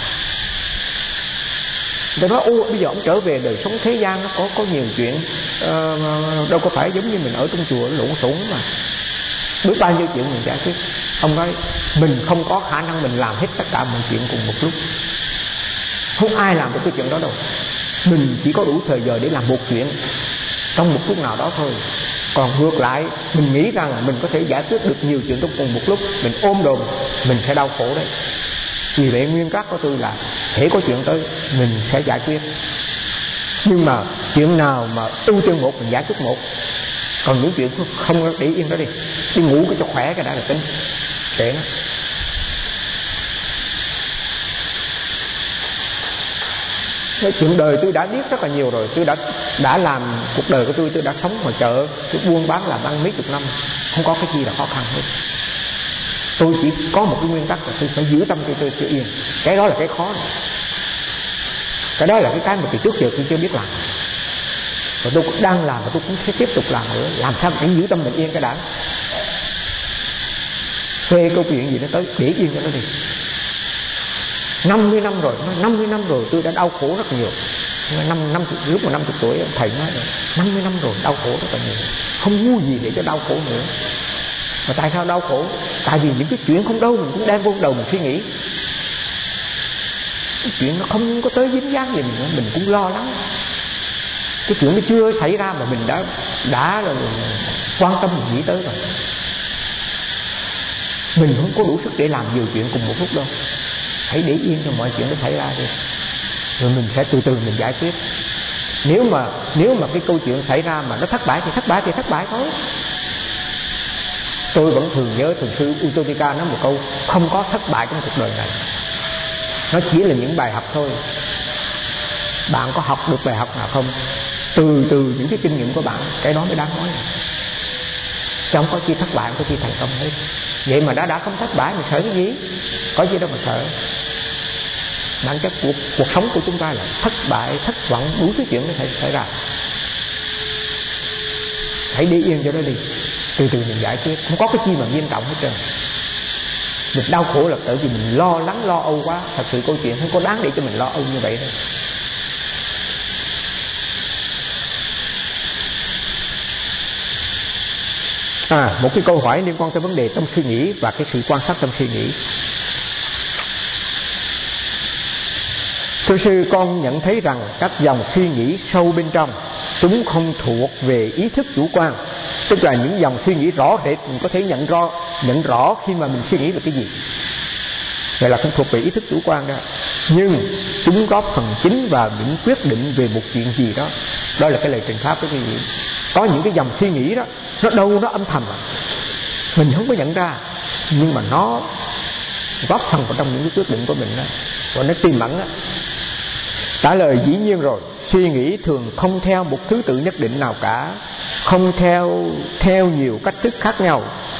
Tôi nói ô bây giờ ông trở về đời sống thế gian nó có có nhiều chuyện, uh, đâu có phải giống như mình ở trong chùa lộn xộn mà biết bao nhiêu chuyện mình giải quyết. Ông nói mình không có khả năng mình làm hết tất cả mọi chuyện cùng một lúc, không ai làm được cái chuyện đó đâu. Mình chỉ có đủ thời giờ để làm một chuyện trong một lúc nào đó thôi. Còn ngược lại, mình nghĩ rằng là mình có thể giải quyết được nhiều chuyện trong cùng một lúc, mình ôm đồm, mình sẽ đau khổ đấy. Vì vậy nguyên tắc của tôi là hễ có chuyện tới mình sẽ giải quyết, nhưng mà chuyện nào mà ưu tiên một mình giải quyết một, còn những chuyện không để yên đó đi, đi ngủ cái cho khỏe cái đã là tính để nó. Cái chuyện đời tôi đã biết rất là nhiều rồi. Tôi đã đã làm cuộc đời của tôi, tôi đã sống ngoài chợ, tôi buôn bán làm ăn mấy chục năm, không có cái gì là khó khăn hết. Tôi chỉ có một cái nguyên tắc là tôi phải giữ tâm tôi, tôi, tôi yên. Cái đó là cái khó này. Cái đó là cái cái mà từ trước giờ tôi chưa biết làm, và tôi cũng đang làm, và tôi cũng sẽ tiếp tục làm nữa. Làm sao để giữ tâm mình yên cái đã. Thuê câu chuyện gì nó tới để yên cho nó đi. năm mươi năm rồi, năm mươi năm rồi tôi đã đau khổ rất nhiều. Năm, năm, lúc mà năm mươi tuổi thầy nói rồi, năm mươi năm rồi đau khổ rất là nhiều, không ngu gì để cho đau khổ nữa. Mà tại sao đau khổ? Tại vì những cái chuyện không đâu mình cũng đang vô đầu mình suy nghĩ. Cái chuyện nó không có tới dính dáng gì mình, mình cũng lo lắng. Cái chuyện nó chưa xảy ra mà mình đã đã là quan tâm, mình nghĩ tới rồi. Mình không có đủ sức để làm nhiều chuyện cùng một lúc đâu. Hãy để yên cho mọi chuyện nó xảy ra đi, rồi mình sẽ từ từ mình giải quyết. Nếu mà nếu mà cái câu chuyện xảy ra mà nó thất bại thì thất bại thì thất bại thôi. Tôi vẫn thường nhớ Thiền sư Utopika nói một câu: không có thất bại trong cuộc đời này. Nó chỉ là những bài học thôi. Bạn có học được bài học nào không? Từ từ những cái kinh nghiệm của bạn, cái đó mới đáng nói. Chứ không có chi thất bại, không có chi thành công hết. Vậy mà đã đã không thất bại mình sợ cái gì? Có gì đâu mà sợ. Bản chất cuộc, cuộc sống của chúng ta là thất bại, thất vọng, đủ thứ chuyện nó xảy, xảy ra. Hãy đi yên cho nó đi, từ từ mình giải quyết. Không có cái chi mà nghiêm trọng hết trơn. Mình đau khổ là tại vì mình lo lắng, lo âu quá. Thật sự câu chuyện không có đáng để cho mình lo âu như vậy đâu. À, một cái câu hỏi liên quan tới vấn đề tâm suy nghĩ và cái sự quan sát tâm suy nghĩ. Thưa sư, con nhận thấy rằng các dòng suy nghĩ sâu bên trong, chúng không thuộc về ý thức chủ quan. Tức là những dòng suy nghĩ rõ rệt mình có thể nhận rõ, nhận rõ khi mà mình suy nghĩ về cái gì. Vậy là không thuộc về ý thức chủ quan đó. Nhưng chúng góp phần chính vào những quyết định về một chuyện gì đó. Đó là cái lời trình pháp của quý vị. Có những cái dòng suy nghĩ đó, nó đâu nó âm thầm à, mình không có nhận ra, nhưng mà nó góp phần vào trong những cái quyết định của mình đó, và nó tiềm ẩn đó. Trả lời dĩ nhiên rồi. Suy nghĩ thường không theo một thứ tự nhất định nào cả, không theo theo nhiều cách thức khác nhau.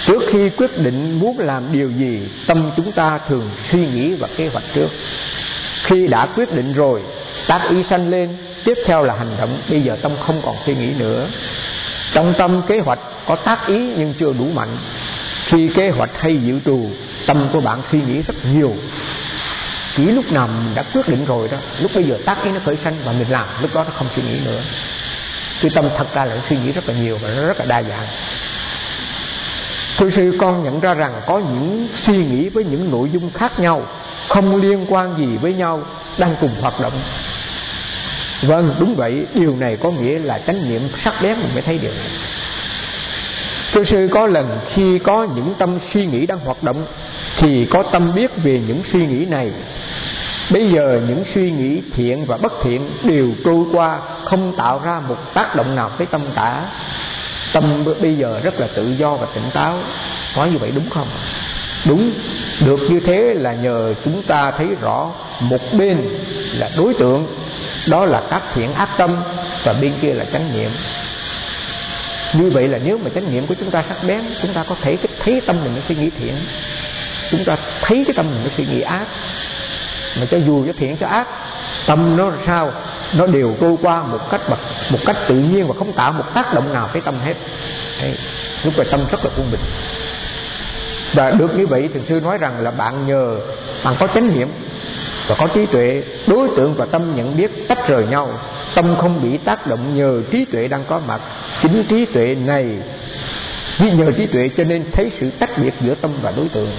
Trước khi quyết định muốn làm điều gì, tâm chúng ta thường suy nghĩ và kế hoạch trước. Khi đã quyết định rồi, tác ý sanh lên, tiếp theo là hành động. Bây giờ tâm không còn suy nghĩ nữa. Trong tâm kế hoạch có tác ý nhưng chưa đủ mạnh. Khi kế hoạch hay dự trù, tâm của bạn suy nghĩ rất nhiều. Chỉ lúc nào mình đã quyết định rồi đó, lúc bây giờ tác ý nó khởi sanh và mình làm, lúc đó nó không suy nghĩ nữa. Cái tâm thật ra là nó suy nghĩ rất là nhiều và nó rất là đa dạng. Thưa sư, con nhận ra rằng có những suy nghĩ với những nội dung khác nhau, không liên quan gì với nhau, đang cùng hoạt động. Vâng, đúng vậy. Điều này có nghĩa là chánh niệm sắc bén mình mới thấy điều này. Thưa sư, có lần khi có những tâm suy nghĩ đang hoạt động thì có tâm biết về những suy nghĩ này. Bây giờ những suy nghĩ thiện và bất thiện đều trôi qua, không tạo ra một tác động nào tới tâm cả. Tâm bây giờ rất là tự do và tỉnh táo. Nói như vậy đúng không? Đúng. Được như thế là nhờ chúng ta thấy rõ một bên là đối tượng, đó là các thiện ác tâm, và bên kia là chánh niệm. Như vậy là nếu mà chánh niệm của chúng ta sắc bén, chúng ta có thể thấy tâm mình nó suy nghĩ thiện, chúng ta thấy cái tâm mình nó suy nghĩ ác. Mà cho dù cho thiện cho ác, tâm nó sao nó đều trôi qua một cách một cách tự nhiên và không tạo một tác động nào tới tâm hết. Đấy, lúc này tâm rất là quân bình. Và được như vậy, Thiền sư nói rằng là bạn nhờ bạn có chánh niệm và có trí tuệ, đối tượng và tâm nhận biết tách rời nhau, tâm không bị tác động nhờ trí tuệ đang có mặt. Chính trí tuệ này, vì nhờ trí tuệ cho nên thấy sự tách biệt giữa tâm và đối tượng.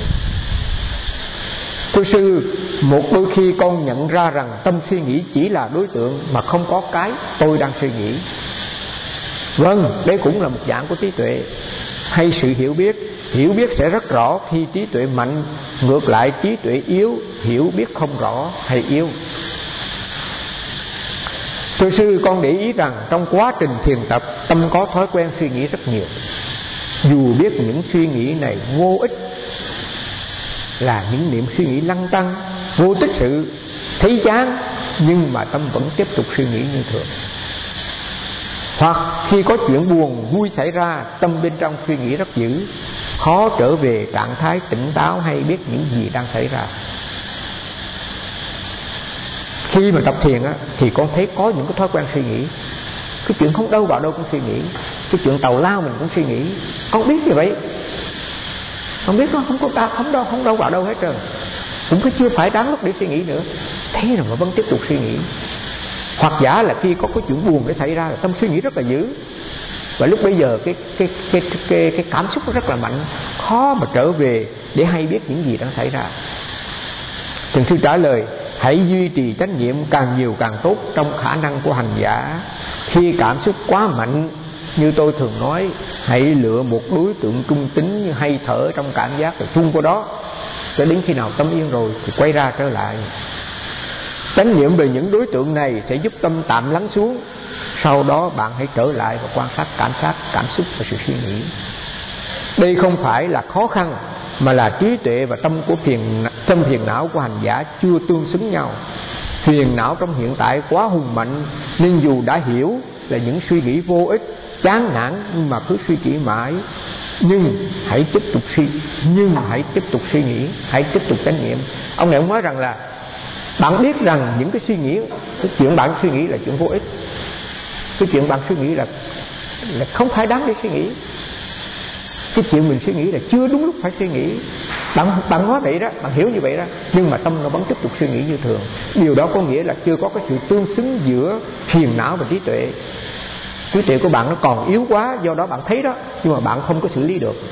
Thưa sư, một đôi khi con nhận ra rằng tâm suy nghĩ chỉ là đối tượng mà không có cái tôi đang suy nghĩ. Vâng, đây cũng là một dạng của trí tuệ hay sự hiểu biết. Hiểu biết sẽ rất rõ khi trí tuệ mạnh, ngược lại trí tuệ yếu, hiểu biết không rõ hay yếu. Thưa sư, con để ý rằng trong quá trình thiền tập, tâm có thói quen suy nghĩ rất nhiều. Dù biết những suy nghĩ này vô ích, là những niệm suy nghĩ lăng tăng, vô tích sự, thấy chán, nhưng mà tâm vẫn tiếp tục suy nghĩ như thường. Hoặc khi có chuyện buồn vui xảy ra, tâm bên trong suy nghĩ rất dữ, khó trở về trạng thái tỉnh táo hay biết những gì đang xảy ra. Khi mà tập thiền á, thì con thấy có những cái thói quen suy nghĩ. Cái chuyện không đâu vào đâu cũng suy nghĩ. Cái chuyện tàu lao mình cũng suy nghĩ. Con biết như vậy. Con biết nó không có ta không đâu không đâu vào đâu hết trơn. Cũng cứ chưa phải đáng lúc để suy nghĩ nữa. Thế rồi mà vẫn tiếp tục suy nghĩ. Hoặc giả là khi có cái chuyện buồn để xảy ra, tâm suy nghĩ rất là dữ. Và lúc bây giờ cái cái cái cái cái, cái cảm xúc nó rất là mạnh, khó mà trở về để hay biết những gì đang xảy ra. Thiền sư trả lời: hãy duy trì chánh niệm càng nhiều càng tốt trong khả năng của hành giả. Khi cảm xúc quá mạnh, như tôi thường nói, hãy lựa một đối tượng trung tính như hay thở trong cảm giác rồi chung vào đó, cho đến khi nào tâm yên rồi thì quay ra trở lại. Chánh niệm về những đối tượng này sẽ giúp tâm tạm lắng xuống. Sau đó bạn hãy trở lại và quan sát cảm giác, cảm xúc và sự suy nghĩ. Đây không phải là khó khăn, mà là trí tuệ và tâm của phiền tâm phiền não của hành giả chưa tương xứng nhau. Phiền não trong hiện tại quá hùng mạnh, nên dù đã hiểu là những suy nghĩ vô ích, chán nản, nhưng mà cứ suy nghĩ mãi. Nhưng hãy tiếp tục suy, nhưng hãy tiếp tục suy nghĩ, hãy tiếp tục chánh niệm. Ông này ông nói rằng là bạn biết rằng những cái suy nghĩ, cái chuyện bạn suy nghĩ là chuyện vô ích, cái chuyện bạn suy nghĩ là là không phải đáng để suy nghĩ. Cái chuyện mình suy nghĩ là chưa đúng lúc phải suy nghĩ. Bạn, bạn nói vậy đó, bạn hiểu như vậy đó, nhưng mà tâm nó vẫn tiếp tục suy nghĩ như thường. Điều đó có nghĩa là chưa có cái sự tương xứng giữa phiền não và trí tuệ. Trí tuệ của bạn nó còn yếu quá, do đó bạn thấy đó, nhưng mà bạn không có xử lý được.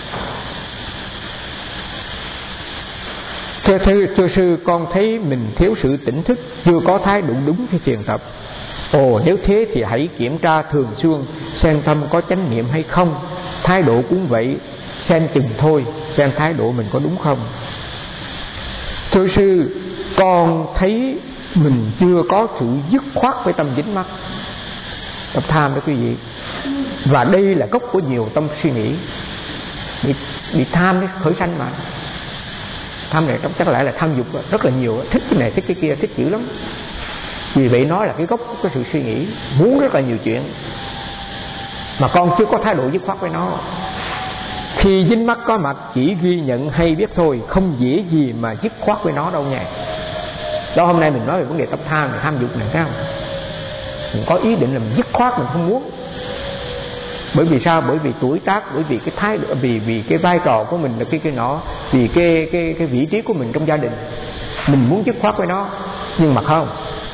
Thưa, thưa, thưa sư, con thấy mình thiếu sự tỉnh thức, chưa có thái độ đúng khi thiền tập. Ồ, nếu thế thì hãy kiểm tra thường xuyên xem tâm có chánh niệm hay không. Thái độ cũng vậy, xem chừng thôi, xem thái độ mình có đúng không. Thưa sư, con thấy mình chưa có sự dứt khoát với tâm dính mắc, tập tham đó quý vị. Và đây là gốc của nhiều tâm suy nghĩ. Bị, bị tham khởi sanh mà. Tham này chắc lẽ là tham dục rất là nhiều, thích cái này thích cái kia, thích dữ lắm. Vì vậy nó là cái gốc của sự suy nghĩ, muốn rất là nhiều chuyện mà con chưa có thái độ dứt khoát với nó. Khi dính mắc có mặt chỉ ghi nhận hay biết thôi, không dễ gì mà dứt khoát với nó đâu nha. Đó, hôm nay mình nói về vấn đề tâm tham, tham dục này, thấy không? Mình có ý định là mình dứt khoát, mình không muốn. Bởi vì sao? Bởi vì tuổi tác, bởi vì cái thái độ, vì vì cái vai trò của mình là cái cái nọ, vì cái cái cái vị trí của mình trong gia đình, mình muốn dứt khoát với nó, nhưng mà không.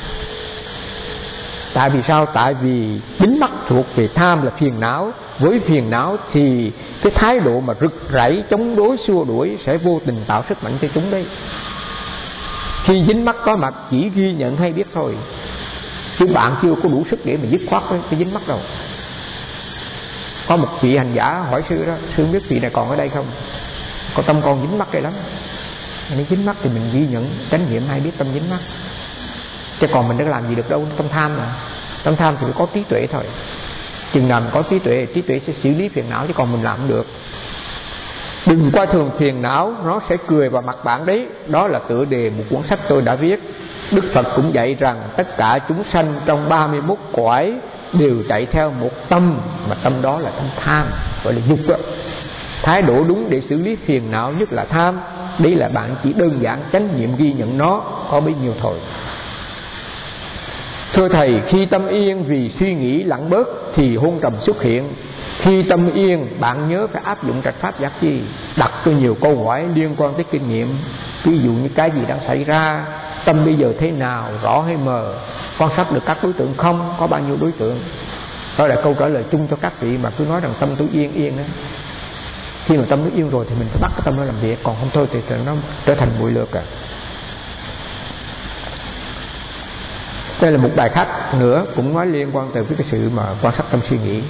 Tại vì sao? Tại vì dính mắc thuộc về tham là phiền não. Với phiền não thì cái thái độ mà rực rẫy chống đối xua đuổi sẽ vô tình tạo sức mạnh cho chúng đấy. Khi dính mắc có mặt chỉ ghi nhận hay biết thôi, chứ bạn chưa có đủ sức để mà dứt khoát với cái dính mắc đâu. Có một vị hành giả hỏi sư đó: sư không biết vị này còn ở đây không? Có tâm con dính mắc đây lắm. Nếu dính mắc thì mình ghi nhận chánh niệm hay biết tâm dính mắc, chứ còn mình đã làm gì được đâu. Tâm tham mà, tâm tham thì phải có trí tuệ thôi. Chừng nào mình có trí tuệ, trí tuệ sẽ xử lý phiền não, chứ còn mình làm không được. Đừng coi thường phiền não, nó sẽ cười vào mặt bạn đấy. Đó là tựa đề một cuốn sách tôi đã viết. Đức Phật cũng dạy rằng tất cả chúng sanh trong ba mươi mốt cõi đều chạy theo một tâm, mà tâm đó là tâm tham, gọi là dục đó. Thái độ đúng để xử lý phiền não nhất là tham. Đấy là bạn chỉ đơn giản chánh niệm ghi nhận nó, có bấy nhiêu thôi. Thưa Thầy, khi tâm yên vì suy nghĩ lặng bớt thì hôn trầm xuất hiện. Khi tâm yên, bạn nhớ phải áp dụng trạch pháp giác chi. Đặt cho nhiều câu hỏi liên quan tới kinh nghiệm. Ví dụ như cái gì đang xảy ra, tâm bây giờ thế nào, rõ hay mờ, quan sát được các đối tượng không, có bao nhiêu đối tượng. Đó là câu trả lời chung cho các vị mà cứ nói rằng tâm tôi yên yên đó. Khi mà tâm nó yên rồi thì mình phải bắt cái tâm nó làm việc, còn không thôi thì nó trở thành bụi lược à. Đây là một bài khác nữa cũng nói liên quan tới cái sự mà quan sát tâm suy nghĩ.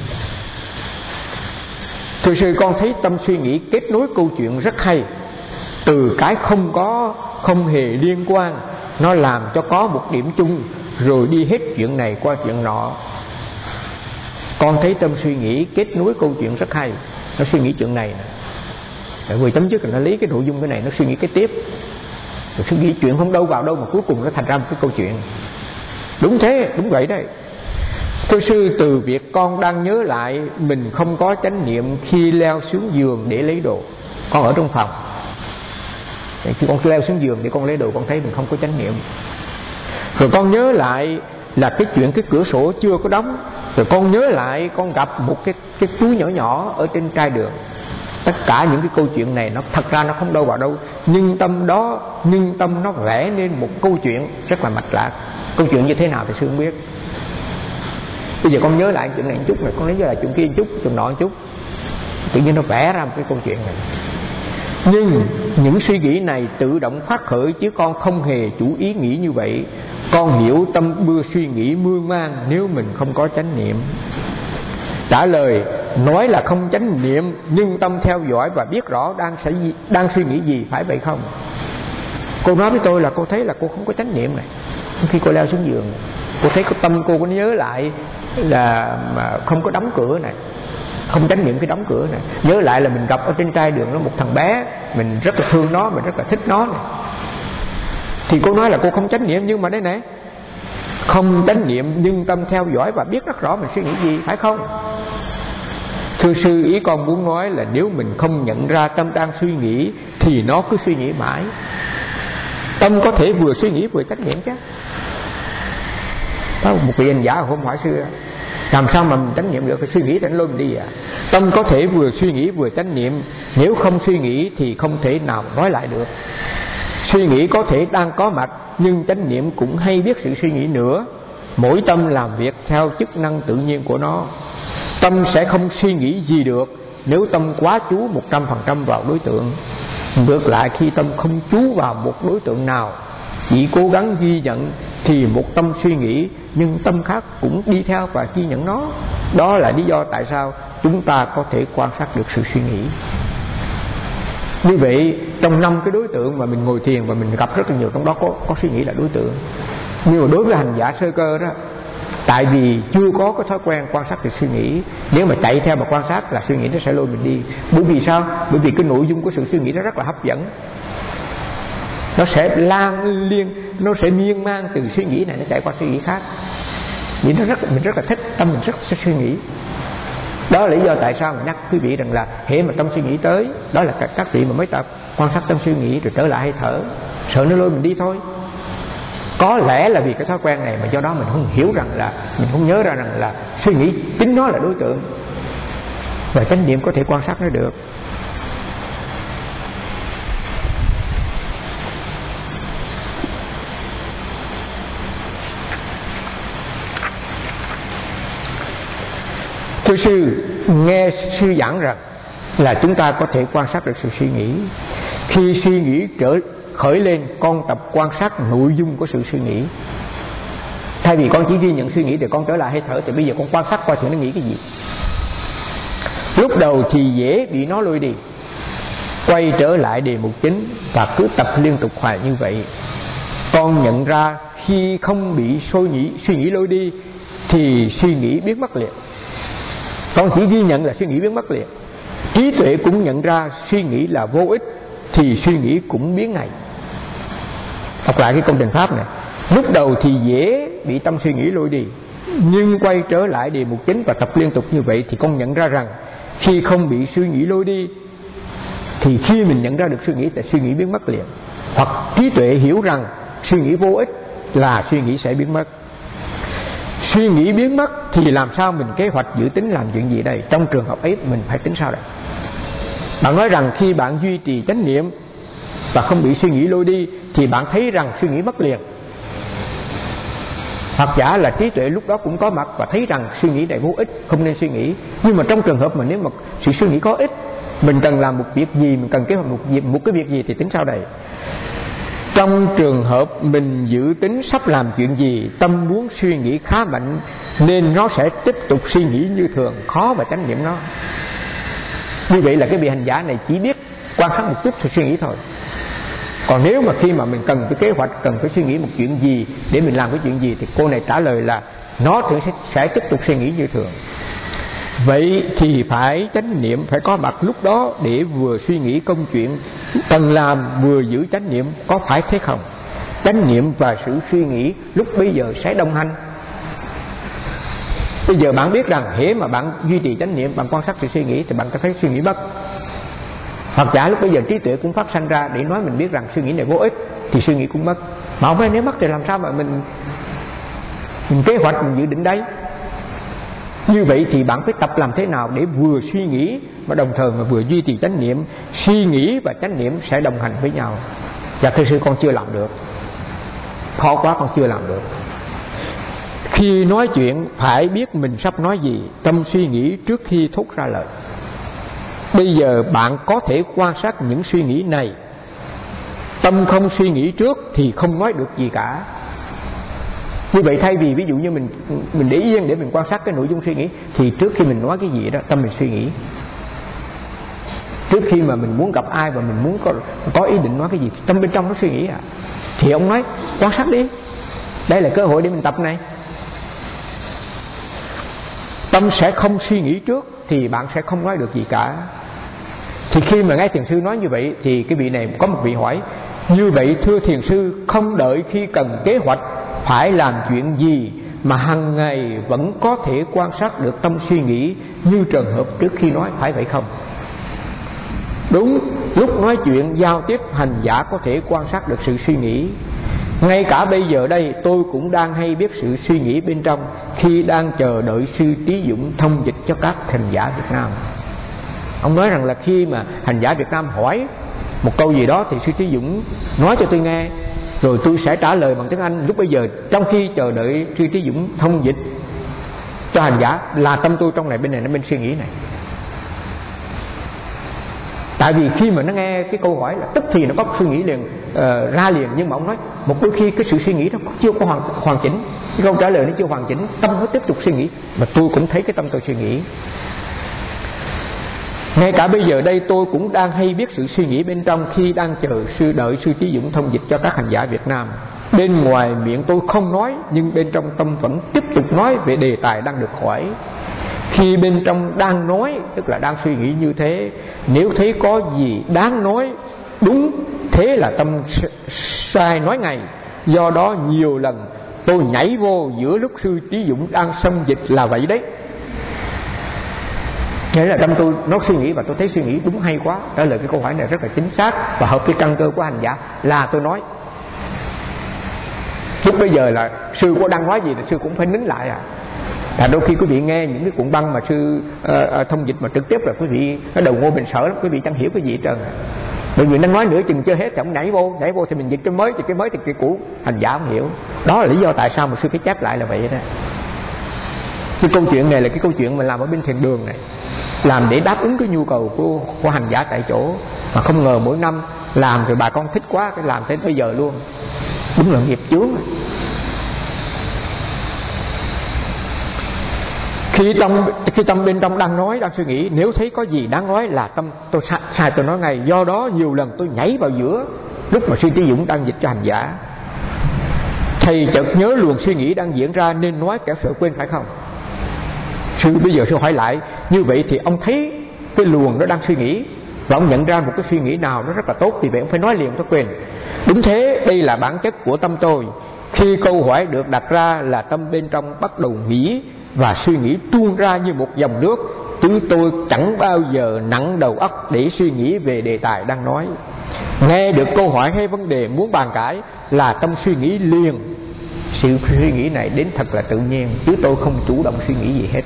Thưa sư, con thấy tâm suy nghĩ kết nối câu chuyện rất hay. Từ cái không có, không hề liên quan, nó làm cho có một điểm chung, rồi đi hết chuyện này qua chuyện nọ. Con thấy tâm suy nghĩ kết nối câu chuyện rất hay. Nó suy nghĩ chuyện này nè, vừa chấm dứt rồi nó lấy cái nội dung cái này nó suy nghĩ cái tiếp, rồi suy nghĩ chuyện không đâu vào đâu mà cuối cùng nó thành ra một cái câu chuyện. Đúng thế, đúng vậy đấy. Thưa sư, từ việc con đang nhớ lại mình không có chánh niệm khi leo xuống giường để lấy đồ. Con ở trong phòng, khi con leo xuống giường để con lấy đồ, con thấy mình không có chánh niệm. Rồi con nhớ lại là cái chuyện cái cửa sổ chưa có đóng. Rồi con nhớ lại con gặp một cái, cái túi nhỏ nhỏ ở trên trai đường. Tất cả những cái câu chuyện này nó thật ra nó không đâu vào đâu, nhưng tâm đó, nhưng tâm nó vẽ nên một câu chuyện rất là mạch lạc. Câu chuyện như thế nào thì sư không biết. Bây giờ con nhớ lại chuyện này một chút, rồi con nhớ lại chuyện kia một chút, chuyện nọ một chút, tự nhiên nó vẽ ra một cái câu chuyện này. Nhưng những suy nghĩ này tự động phát khởi, chứ con không hề chủ ý nghĩ như vậy. Con hiểu tâm bưa suy nghĩ mương mang nếu mình không có chánh niệm. Trả lời: nói là không chánh niệm, nhưng tâm theo dõi và biết rõ đang sẽ đang suy nghĩ gì, phải vậy không? Cô nói với tôi là cô thấy là cô không có chánh niệm này. Khi cô leo xuống giường, cô thấy cái tâm cô có nhớ lại là mà không có đóng cửa này, không chánh niệm cái đóng cửa này. Nhớ lại là mình gặp ở trên trai đường nó một thằng bé, mình rất là thương nó, mình rất là thích nó này. Thì cô nói là cô không chánh niệm, nhưng mà đây này, không chánh niệm nhưng tâm theo dõi và biết rất rõ mình suy nghĩ gì, phải không? Thưa sư, ý con muốn nói là nếu mình không nhận ra tâm đang suy nghĩ thì nó cứ suy nghĩ mãi. Tâm có thể vừa suy nghĩ vừa chánh niệm chứ. Đó, một vị hành giả hôm hỏi sư: làm sao mà mình chánh niệm được? Phải suy nghĩ thì nó lôi mình đi à? Tâm có thể vừa suy nghĩ vừa chánh niệm. Nếu không suy nghĩ thì không thể nào nói lại được. Suy nghĩ có thể đang có mặt, nhưng chánh niệm cũng hay biết sự suy nghĩ nữa. Mỗi tâm làm việc theo chức năng tự nhiên của nó. Tâm sẽ không suy nghĩ gì được nếu tâm quá chú một trăm phần trăm vào đối tượng. Ngược lại, khi tâm không chú vào một đối tượng nào, chỉ cố gắng ghi nhận, thì một tâm suy nghĩ nhưng tâm khác cũng đi theo và ghi nhận nó. Đó là lý do tại sao chúng ta có thể quan sát được sự suy nghĩ. Như vậy, trong năm cái đối tượng mà mình ngồi thiền và mình gặp rất là nhiều, trong đó có, có suy nghĩ là đối tượng. Nhưng mà đối với hành giả sơ cơ đó, tại vì chưa có cái thói quen quan sát được suy nghĩ, nếu mà chạy theo mà quan sát là suy nghĩ nó sẽ lôi mình đi. Bởi vì sao? Bởi vì cái nội dung của sự suy nghĩ nó rất là hấp dẫn. Nó sẽ lan liên, nó sẽ miên man từ suy nghĩ này nó chạy qua suy nghĩ khác. Vì nó rất, mình rất là thích, tâm mình rất sẽ suy nghĩ. Đó là lý do tại sao mình nhắc quý vị rằng là hễ mà tâm suy nghĩ tới, đó là các, các vị mà mới tập quan sát tâm suy nghĩ rồi trở lại hơi thở, sợ nó lôi mình đi thôi. Có lẽ là vì cái thói quen này mà do đó mình không hiểu rằng là, mình không nhớ ra rằng là suy nghĩ chính nó là đối tượng, và chánh niệm có thể quan sát nó được. Thưa sư, nghe sư giảng rằng là chúng ta có thể quan sát được sự suy nghĩ. Khi suy nghĩ trở khởi lên, con tập quan sát nội dung của sự suy nghĩ. Thay vì con chỉ ghi nhận suy nghĩ thì con trở lại hơi thở, thì bây giờ con quan sát coi thử nó nghĩ cái gì. Lúc đầu thì dễ bị nó lôi đi, quay trở lại đề mục chính và cứ tập liên tục hoài như vậy. Con nhận ra khi không bị sôi nghĩ, suy nghĩ lôi đi thì suy nghĩ biến mất liền. Con chỉ ghi nhận là suy nghĩ biến mất liền. Trí tuệ cũng nhận ra suy nghĩ là vô ích thì suy nghĩ cũng biến ngay. Đọc lại cái công trình pháp này. Lúc đầu thì dễ bị tâm suy nghĩ lôi đi, nhưng quay trở lại đề mục chính và tập liên tục như vậy thì con nhận ra rằng khi không bị suy nghĩ lôi đi thì khi mình nhận ra được suy nghĩ thì suy nghĩ biến mất liền. Hoặc trí tuệ hiểu rằng suy nghĩ vô ích là suy nghĩ sẽ biến mất. Suy nghĩ biến mất thì làm sao mình kế hoạch dự tính làm chuyện gì đây? Trong trường hợp ấy mình phải tính sao đây? Bạn nói rằng khi bạn duy trì chánh niệm và không bị suy nghĩ lôi đi thì bạn thấy rằng suy nghĩ mất liền. Hoặc giả là trí tuệ lúc đó cũng có mặt và thấy rằng suy nghĩ này vô ích, không nên suy nghĩ. Nhưng mà trong trường hợp mà nếu mà sự suy nghĩ có ích, mình cần làm một việc gì, mình cần kế hoạch một, việc, một cái việc gì thì tính sao đây? Trong trường hợp mình dự tính sắp làm chuyện gì, tâm muốn suy nghĩ khá mạnh nên nó sẽ tiếp tục suy nghĩ như thường, khó mà chánh niệm nó. Như vậy là cái vị hành giả này chỉ biết quan sát một chút thì suy nghĩ thôi. Còn nếu mà khi mà mình cần cái kế hoạch, cần phải suy nghĩ một chuyện gì để mình làm cái chuyện gì thì cô này trả lời là nó thường sẽ, sẽ tiếp tục suy nghĩ như thường. Vậy thì phải chánh niệm phải có mặt lúc đó để vừa suy nghĩ công chuyện cần làm vừa giữ chánh niệm, có phải thế không? Chánh niệm và sự suy nghĩ lúc bây giờ sẽ đồng hành. Bây giờ bạn biết rằng hễ mà bạn duy trì chánh niệm, bạn quan sát sự suy nghĩ thì bạn sẽ thấy suy nghĩ mất. Hoặc giả lúc bây giờ trí tuệ cũng phát sanh ra để nói mình biết rằng suy nghĩ này vô ích thì suy nghĩ cũng mất. Mà không phải nếu mất thì làm sao mà mình mình kế hoạch, mình dự định đấy. Như vậy thì bạn phải tập làm thế nào để vừa suy nghĩ mà đồng thời mà vừa duy trì chánh niệm. Suy nghĩ và chánh niệm sẽ đồng hành với nhau. Và thực sự con chưa làm được, khó quá con chưa làm được. Khi nói chuyện phải biết mình sắp nói gì, tâm suy nghĩ trước khi thốt ra lời. Bây giờ bạn có thể quan sát những suy nghĩ này. Tâm không suy nghĩ trước thì không nói được gì cả. Như vậy thay vì ví dụ như mình mình để yên để mình quan sát cái nội dung suy nghĩ thì trước khi mình nói cái gì đó tâm mình suy nghĩ. Trước khi mà mình muốn gặp ai và mình muốn có, có ý định nói cái gì, tâm bên trong nó suy nghĩ à. Thì ông nói quan sát đi, đây là cơ hội để mình tập này. Tâm sẽ không suy nghĩ trước thì bạn sẽ không nói được gì cả. Thì khi mà nghe thiền sư nói như vậy thì cái vị này có một vị hỏi: như vậy thưa thiền sư, không đợi khi cần kế hoạch phải làm chuyện gì mà hàng ngày vẫn có thể quan sát được tâm suy nghĩ như trường hợp trước khi nói, phải vậy không? Đúng, lúc nói chuyện giao tiếp hành giả có thể quan sát được sự suy nghĩ. Ngay cả bây giờ đây tôi cũng đang hay biết sự suy nghĩ bên trong khi đang chờ đợi sư Trí Dũng thông dịch cho các hành giả Việt Nam. Ông nói rằng là khi mà hành giả Việt Nam hỏi một câu gì đó thì sư Trí Dũng nói cho tôi nghe, rồi tôi sẽ trả lời bằng tiếng Anh. Lúc bây giờ trong khi chờ đợi sư Trí Dũng thông dịch cho hành giả là tâm tôi trong này bên này nó bên suy nghĩ này. Tại vì khi mà nó nghe cái câu hỏi là tức thì nó có suy nghĩ liền uh, ra liền. Nhưng mà ông nói một đôi khi cái sự suy nghĩ đó chưa có hoàn, hoàn chỉnh, cái câu trả lời nó chưa hoàn chỉnh, tâm nó tiếp tục suy nghĩ. Mà tôi cũng thấy cái tâm tôi suy nghĩ. Ngay cả bây giờ đây tôi cũng đang hay biết sự suy nghĩ bên trong khi đang chờ sư đợi sư Trí Dũng thông dịch cho các hành giả Việt Nam. Bên ngoài miệng tôi không nói, nhưng bên trong tâm vẫn tiếp tục nói về đề tài đang được hỏi. Khi bên trong đang nói, tức là đang suy nghĩ như thế, nếu thấy có gì đáng nói đúng, thế là tâm sai nói ngay. Do đó nhiều lần tôi nhảy vô giữa lúc sư Trí Dũng đang xâm dịch là vậy đấy. Nghĩa là trong tôi nó suy nghĩ và tôi thấy suy nghĩ đúng hay quá. Trả lời cái câu hỏi này rất là chính xác và hợp với căn cơ của hành giả là tôi nói. Lúc bây giờ là sư có đang nói gì thì sư cũng phải nín lại à. Là đôi khi quý vị nghe những cái cuộn băng mà sư uh, thông dịch mà trực tiếp là quý vị cái đầu ngô bình sợ lắm, quý vị chẳng hiểu cái gì hết trơn. Bởi vì nó nói nửa chừng chưa hết thì ông nhảy vô, nhảy vô thì mình dịch cái mới, thì cái mới thì cái cũ, hành giả không hiểu. Đó là lý do tại sao mà sư phải chép lại là vậy đó. Cái câu chuyện này là cái câu chuyện mà làm ở bên thiền đường này, làm để đáp ứng cái nhu cầu của, của hành giả tại chỗ. Mà không ngờ mỗi năm làm rồi bà con thích quá, cái làm tới bây giờ luôn. Đúng là nghiệp chướng. Khi tâm, khi tâm bên trong đang nói, đang suy nghĩ, nếu thấy có gì đáng nói là tâm tôi sai, sai tôi nói ngay. Do đó nhiều lần tôi nhảy vào giữa lúc mà sư Trí Dũng đang dịch cho hành giả. Thầy chợt nhớ luồng suy nghĩ đang diễn ra nên nói kẻo sợ quên, phải không? Sư bây giờ sư hỏi lại, như vậy thì ông thấy cái luồng nó đang suy nghĩ và ông nhận ra một cái suy nghĩ nào nó rất là tốt, thì vậy ông phải nói liền, tôi quên. Đúng thế, đây là bản chất của tâm tôi. Khi câu hỏi được đặt ra là tâm bên trong bắt đầu nghĩ, và suy nghĩ tuôn ra như một dòng nước. Chứ tôi chẳng bao giờ nặng đầu óc để suy nghĩ về đề tài đang nói. Nghe được câu hỏi hay vấn đề muốn bàn cãi là tâm suy nghĩ liền. Sự suy nghĩ này đến thật là tự nhiên, chứ tôi không chủ động suy nghĩ gì hết.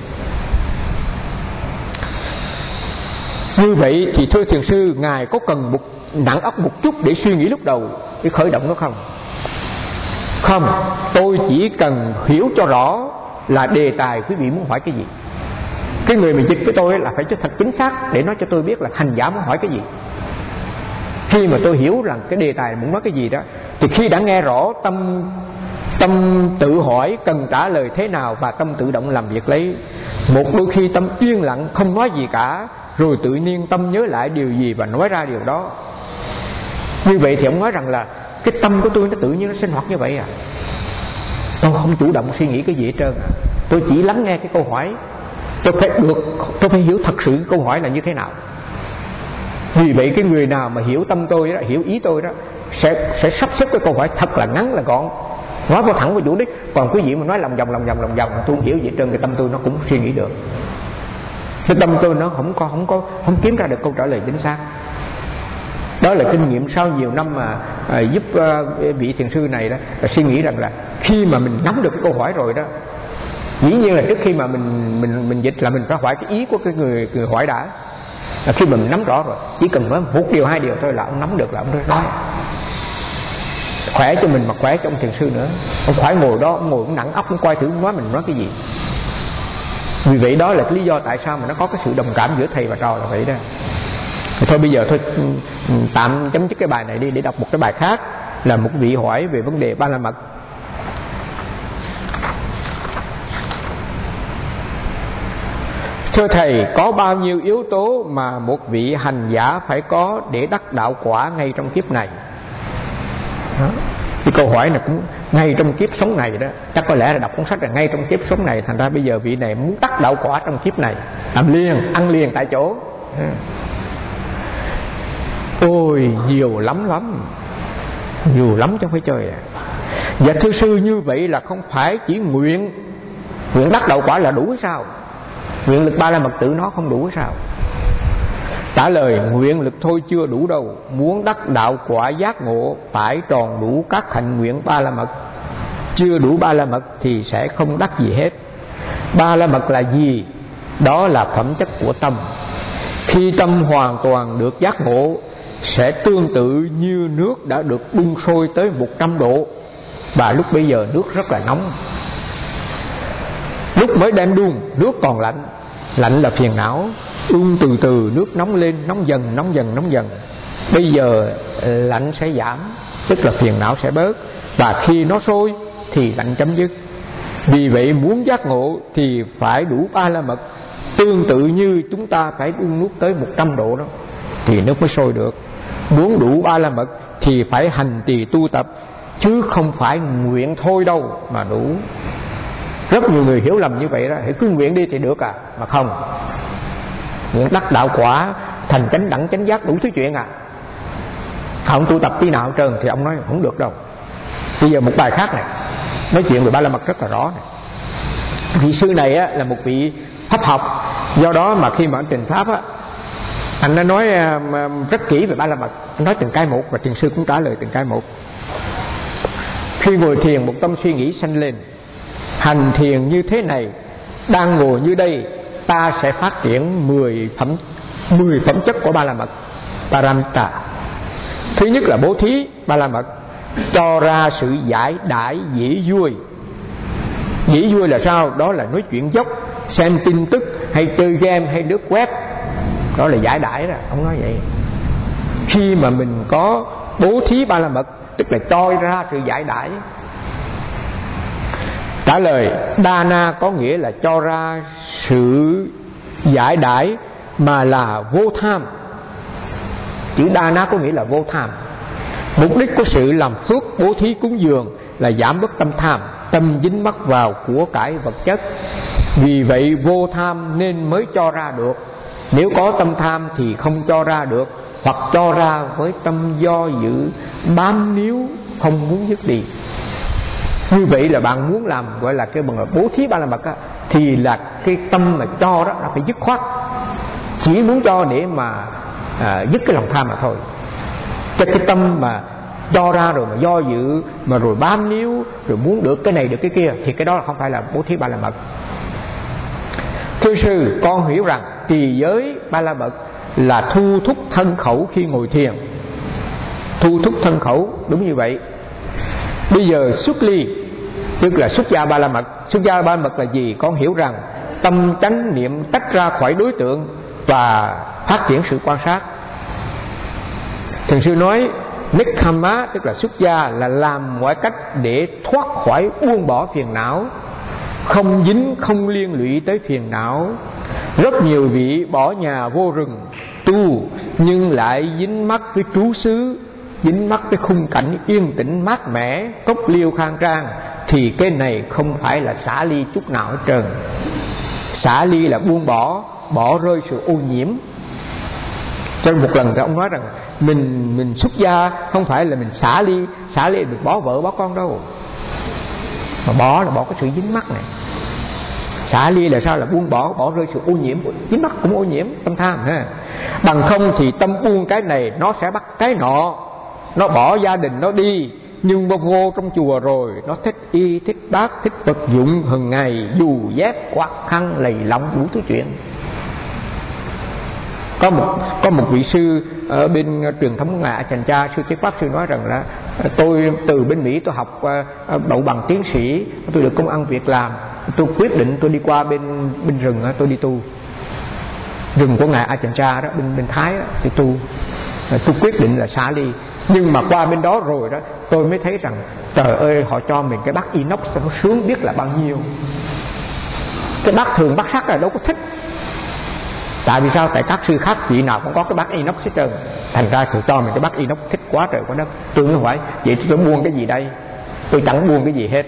Như vậy thì thưa thiền sư, ngài có cần một nặng óc một chút để suy nghĩ lúc đầu, để khởi động nó không? Không, tôi chỉ cần hiểu cho rõ là đề tài quý vị muốn hỏi cái gì. Cái người mà dịch với tôi là phải cho thật chính xác để nói cho tôi biết là hành giả muốn hỏi cái gì. Khi mà tôi hiểu rằng cái đề tài muốn nói cái gì đó, thì khi đã nghe rõ tâm tâm tự hỏi cần trả lời thế nào, và tâm tự động làm việc lấy. Một đôi khi tâm yên lặng không nói gì cả, rồi tự nhiên tâm nhớ lại điều gì và nói ra điều đó. Như vậy thì ông nói rằng là cái tâm của tôi nó tự nhiên nó sinh hoạt như vậy à. Tôi không chủ động suy nghĩ cái gì hết trơn à. Tôi chỉ lắng nghe cái câu hỏi. Tôi phải được, tôi phải hiểu thật sự câu hỏi là như thế nào. Vì vậy cái người nào mà hiểu tâm tôi đó, hiểu ý tôi đó, sẽ sẽ sắp xếp cái câu hỏi thật là ngắn là gọn, nói vào thẳng vào chủ đích. Còn quý vị mà nói lòng vòng lòng vòng lòng vòng tôi không hiểu gì hết trơn, cái tâm tôi nó cũng suy nghĩ được. Cái tâm tôi nó không có không có không kiếm ra được câu trả lời chính xác. Đó là kinh nghiệm sau nhiều năm mà à, giúp à, vị thiền sư này đó là suy nghĩ rằng là khi mà mình nắm được cái câu hỏi rồi đó, dĩ nhiên là trước khi mà mình mình mình dịch là mình phải hỏi cái ý của cái người người hỏi đã. À, khi mà mình nắm rõ rồi, chỉ cần nói một điều hai điều thôi là ông nắm được, là ông nói. Khỏe cho mình mà khỏe cho ông thiền sư nữa. Ông phải ngồi đó, ông ngồi ông nặng óc, ông coi thử ông nói mình nói cái gì. Vì vậy đó là cái lý do tại sao mà nó có cái sự đồng cảm giữa thầy và trò là vậy đó. Thôi bây giờ thôi tạm chấm dứt cái bài này đi, để đọc một cái bài khác, là một vị hỏi về vấn đề ba la mật. Thưa thầy, có bao nhiêu yếu tố mà một vị hành giả phải có để đắc đạo quả ngay trong kiếp này? Đó. Cái câu hỏi này cũng ngay trong kiếp sống này đó. Chắc có lẽ là đọc cuốn sách là ngay trong kiếp sống này. Thành ra bây giờ vị này muốn đắc đạo quả trong kiếp này, làm liền, ăn liền tại chỗ. Ôi nhiều lắm lắm, nhiều lắm chứ không phải chơi à. Dạ thưa sư, như vậy là không phải chỉ nguyện nguyện đắc đạo quả là đủ sao? Nguyện lực ba la mật tử nó không đủ sao? Trả lời, nguyện lực thôi chưa đủ đâu. Muốn đắc đạo quả giác ngộ phải tròn đủ các hạnh nguyện ba la mật. Chưa đủ ba la mật thì sẽ không đắc gì hết. Ba la mật là gì? Đó là phẩm chất của tâm. Khi tâm hoàn toàn được giác ngộ, sẽ tương tự như nước đã được đun sôi tới một trăm độ. Và lúc bây giờ nước rất là nóng. Lúc mới đem đun, nước còn lạnh. Lạnh là phiền não. Đun từ từ nước nóng lên, nóng dần, nóng dần, nóng dần. Bây giờ lạnh sẽ giảm, tức là phiền não sẽ bớt. Và khi nó sôi thì lạnh chấm dứt. Vì vậy muốn giác ngộ thì phải đủ ba la mật. Tương tự như chúng ta phải đun nước tới một trăm độ đó thì nước mới sôi được. Muốn đủ ba la mật thì phải hành trì tu tập, chứ không phải nguyện thôi đâu mà đủ. Rất nhiều người hiểu lầm như vậy đó, hãy cứ nguyện đi thì được à, mà không. Nguyện đắc đạo quả, thành chánh đẳng chánh giác đủ thứ chuyện à. Không tu tập tí nào trơn thì ông nói không được đâu. Bây giờ một bài khác này, nói chuyện về ba la mật rất là rõ này. Vị sư này á, là một vị pháp học, Do đó mà khi mà anh trình pháp á, anh đã nói rất kỹ về ba la mật, anh nói từng cái một và thiền sư cũng trả lời từng cái một. Khi ngồi thiền, một tâm suy nghĩ sanh lên: hành thiền như thế này, đang ngồi như đây, ta sẽ phát triển mười phẩm mười phẩm chất của ba la mật, paramita. Thứ nhất là bố thí ba la mật, cho ra sự giải đãi dễ vui. Dễ vui là sao? Đó là nói chuyện dốc, xem tin tức, hay chơi game, hay lướt web, đó là giải đãi đó. Ông nói vậy. Khi mà mình có bố thí ba la mật, tức là cho ra sự giải đãi. Trả lời: Dana có nghĩa là cho ra sự giải đãi mà là vô tham. Chữ Dana có nghĩa là vô tham. Mục đích của sự làm phước bố thí cúng dường là giảm bớt tâm tham, tâm dính mắc vào của cải vật chất. Vì vậy vô tham nên mới cho ra được. Nếu có tâm tham thì không cho ra được, hoặc cho ra với tâm do dự, bám níu, không muốn dứt đi. Như vậy là bạn muốn làm gọi là cái bằng bố thí ba la mật á, thì là cái tâm mà cho đó là phải dứt khoát. Chỉ muốn cho để mà à, dứt cái lòng tham mà thôi. Cho cái tâm mà cho ra rồi mà do dự, mà rồi bám níu, rồi muốn được cái này được cái kia, thì cái đó là không phải là bố thí ba la mật. Thưa sư, con hiểu rằng trì giới ba la mật là thu thúc thân khẩu khi ngồi thiền. Thu thúc thân khẩu, đúng như vậy. Bây giờ xuất ly, tức là xuất gia ba la mật. Xuất gia ba la mật là gì? Con hiểu rằng tâm chánh niệm tách ra khỏi đối tượng và phát triển sự quan sát. Thiền sư nói Nikkhamma, tức là xuất gia, là làm mọi cách để thoát khỏi buông bỏ phiền não, không dính, không liên lụy tới phiền não. Rất nhiều vị bỏ nhà vô rừng tu, nhưng lại dính mắc với trú xứ, dính mắc với khung cảnh yên tĩnh mát mẻ, cốc liêu khang trang, thì cái này không phải là xả ly chút nào hết trơn. Xả ly là buông bỏ, bỏ rơi sự ô nhiễm. Cho nên một lần thì ông nói rằng mình mình xuất gia không phải là mình xả ly, xả ly được bỏ vợ bỏ con đâu, mà bỏ là bỏ cái sự dính mắc này. Xả ly là sao? Là buông bỏ, bỏ rơi sự ô nhiễm. Dính mắc cũng ô nhiễm, tâm tham ha. Bằng không thì tâm buông cái này, nó sẽ bắt cái nọ. Nó bỏ gia đình nó đi, nhưng mà vô trong chùa rồi nó thích y, thích bát, thích vật dụng hàng ngày, dù dép, quạt khăn, lầy lọng, đủ thứ chuyện. Có một có một vị sư ở bên truyền thống ngạ Chành Cha, sư Tiết Pháp sư nói rằng là tôi từ bên Mỹ tôi học đậu bằng tiến sĩ, tôi được công ăn việc làm, tôi quyết định tôi đi qua bên bên rừng, tôi đi tu rừng của ngài A Chành Cha đó, bên bên Thái đó, thì tu. Tôi quyết định là xả ly. Nhưng mà qua bên đó rồi đó, tôi mới thấy rằng trời ơi, họ cho mình cái bát inox nó sướng biết là bao nhiêu. Cái bát thường bát sắt là đâu có thích. Tại vì sao? Tại các sư khác vị nào cũng có cái bát inox hết trơn. Thành ra sự cho mình cái bát inox thích quá trời quá đất. Tôi không phải vậy, tôi buông cái gì đây? Tôi chẳng buông cái gì hết.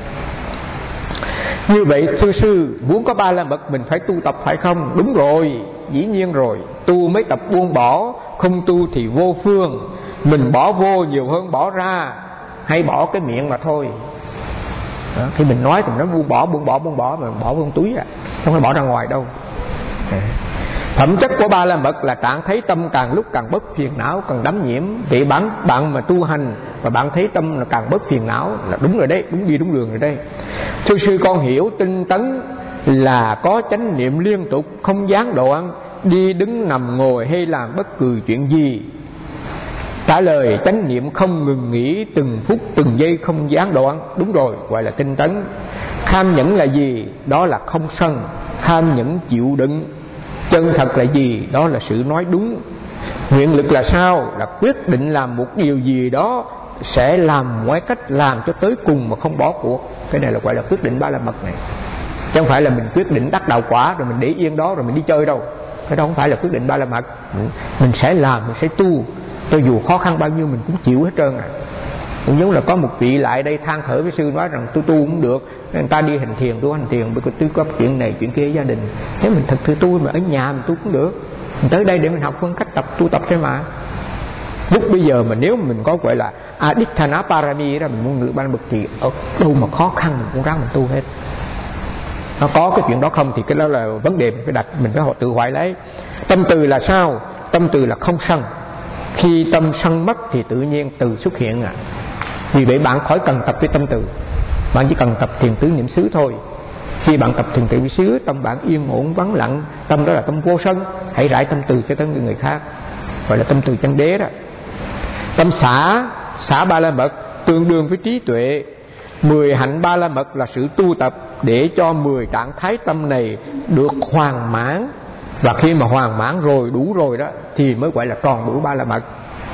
Như vậy thưa sư, muốn có ba la mật mình phải tu tập phải không? Đúng rồi, dĩ nhiên rồi. Tu mới tập buông bỏ, không tu thì vô phương. Mình bỏ vô nhiều hơn bỏ ra, hay bỏ cái miệng mà thôi. Đó, khi mình nói thì mình nói buông bỏ, buông bỏ, buông bỏ, mà bỏ vô túi à, không phải bỏ ra ngoài đâu. Phẩm chất của ba la mật là trạng thấy tâm càng lúc càng bất phiền não, càng đắm nhiễm. Vậy bạn bạn mà tu hành và bạn thấy tâm là càng bất phiền não là đúng rồi đấy, đúng đi đúng đường rồi đây. Thưa sư, con hiểu tinh tấn là có chánh niệm liên tục, không gián đoạn, đi đứng nằm ngồi hay làm bất cứ chuyện gì. Trả lời: chánh niệm không ngừng nghỉ, từng phút từng giây không gián đoạn. Đúng rồi, gọi là tinh tấn. Kham nhẫn là gì? Đó là không sân. Kham nhẫn chịu đựng. Chân thật là gì? Đó là sự nói đúng. Nguyện lực là sao? Là quyết định làm một điều gì đó, sẽ làm mọi cách làm cho tới cùng mà không bỏ cuộc. Cái này là gọi là quyết định ba la mật này. Chứ không phải là mình quyết định đắc đạo quả rồi mình để yên đó rồi mình đi chơi đâu. Cái đó không phải là quyết định ba la mật. Mình sẽ làm, mình sẽ tu, cho dù khó khăn bao nhiêu mình cũng chịu hết trơn à. Cũng giống là có một vị lại đây than thở với sư, nói rằng tôi tu cũng được, người ta đi hành thiền, tôi hành thiền, bởi tôi có chuyện này chuyện kia gia đình. Thế mình thật sự tu mà ở nhà mình tu cũng được, mình tới đây để mình học phương cách tập tu tập thế mà. Lúc bây giờ mà nếu mình có gọi là Aditthana Parami đó, mình muốn ngự ban bậc thì ở đâu mà khó khăn mình cũng ráng mình tu hết. nó có cái chuyện đó không thì cái đó là vấn đề mình phải đặt, mình phải tự hỏi lấy. Tâm từ là sao? Tâm từ là không sân. Khi tâm sân mất thì tự nhiên từ xuất hiện à. Vì vậy bạn khỏi cần tập cái tâm từ, bạn chỉ cần tập thiền tứ niệm xứ thôi. Khi bạn tập thiền tứ niệm xứ, tâm bạn yên ổn vắng lặng, tâm đó là tâm vô sân, hãy rải tâm từ cho tới người khác, gọi là tâm từ chân đế đó. Tâm xả, xả ba la mật tương đương với trí tuệ. Mười hạnh ba la mật là sự tu tập để cho mười trạng thái tâm này được hoàn mãn. Và khi mà hoàn mãn rồi, đủ rồi đó, thì mới gọi là tròn đủ ba la mật.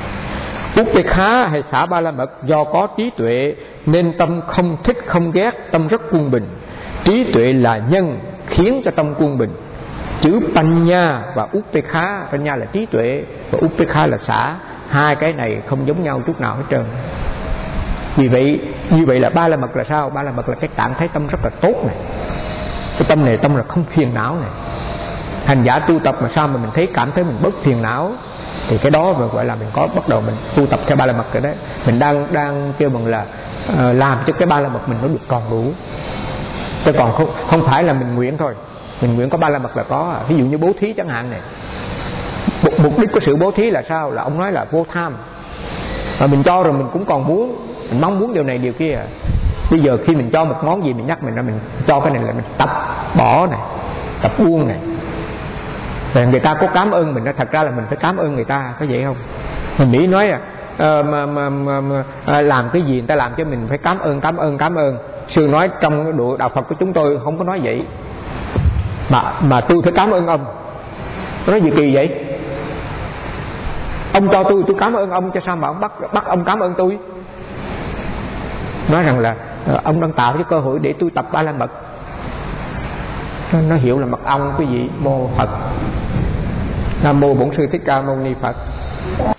Upekkha hay xả ba la mật do có trí tuệ nên tâm không thích không ghét, tâm rất quân bình. Trí tuệ là nhân khiến cho tâm quân bình. Chữ Panya và Upekkha, Panya là trí tuệ và Upekkha là xả. Hai cái này không giống nhau chút nào hết trơn. Vì vậy, như vậy là ba la mật là sao? Ba la mật là cái trạng thái tâm rất là tốt này. Cái tâm này tâm là không phiền não này. Hành giả tu tập mà sao mà mình thấy cảm thấy mình bớt phiền não, thì cái đó mà gọi là mình có bắt đầu mình tu tập theo ba la mật rồi đấy. Mình đang đang kêu bằng là uh, làm cho cái ba la mật mình nó được tròn đủ. Chứ còn không, không phải là mình nguyện thôi. Mình nguyện có ba la mật là có. Ví dụ như bố thí chẳng hạn này. Mục đích của sự bố thí là sao? Là ông nói là vô tham. Mà mình cho rồi mình cũng còn muốn, mình mong muốn điều này điều kia. Bây giờ khi mình cho một món gì mình nhắc mình ra mình cho cái này là mình tập bỏ này, tập buông này. Rồi người ta có cảm ơn mình, thật ra là mình phải cảm ơn người ta, có vậy không? Mình nghĩ nói à, à, mà, mà, mà, mà à, làm cái gì người ta làm cho mình phải cảm ơn, cảm ơn, cảm ơn. Sư nói trong độ đạo Phật của chúng tôi không có nói vậy. Mà mà tôi phải cảm ơn ông. Nói gì kỳ vậy? Ông cho tôi, tôi cảm ơn ông, cho sao mà ông bắt bắt ông cảm ơn tôi? Nói rằng là ông đang tạo cái cơ hội để tôi tập ba la mật. Nó, nó hiểu là mật ong cái gì? Mô Phật. Nam mô Bổn Sư Thích Ca Mâu Ni Phật.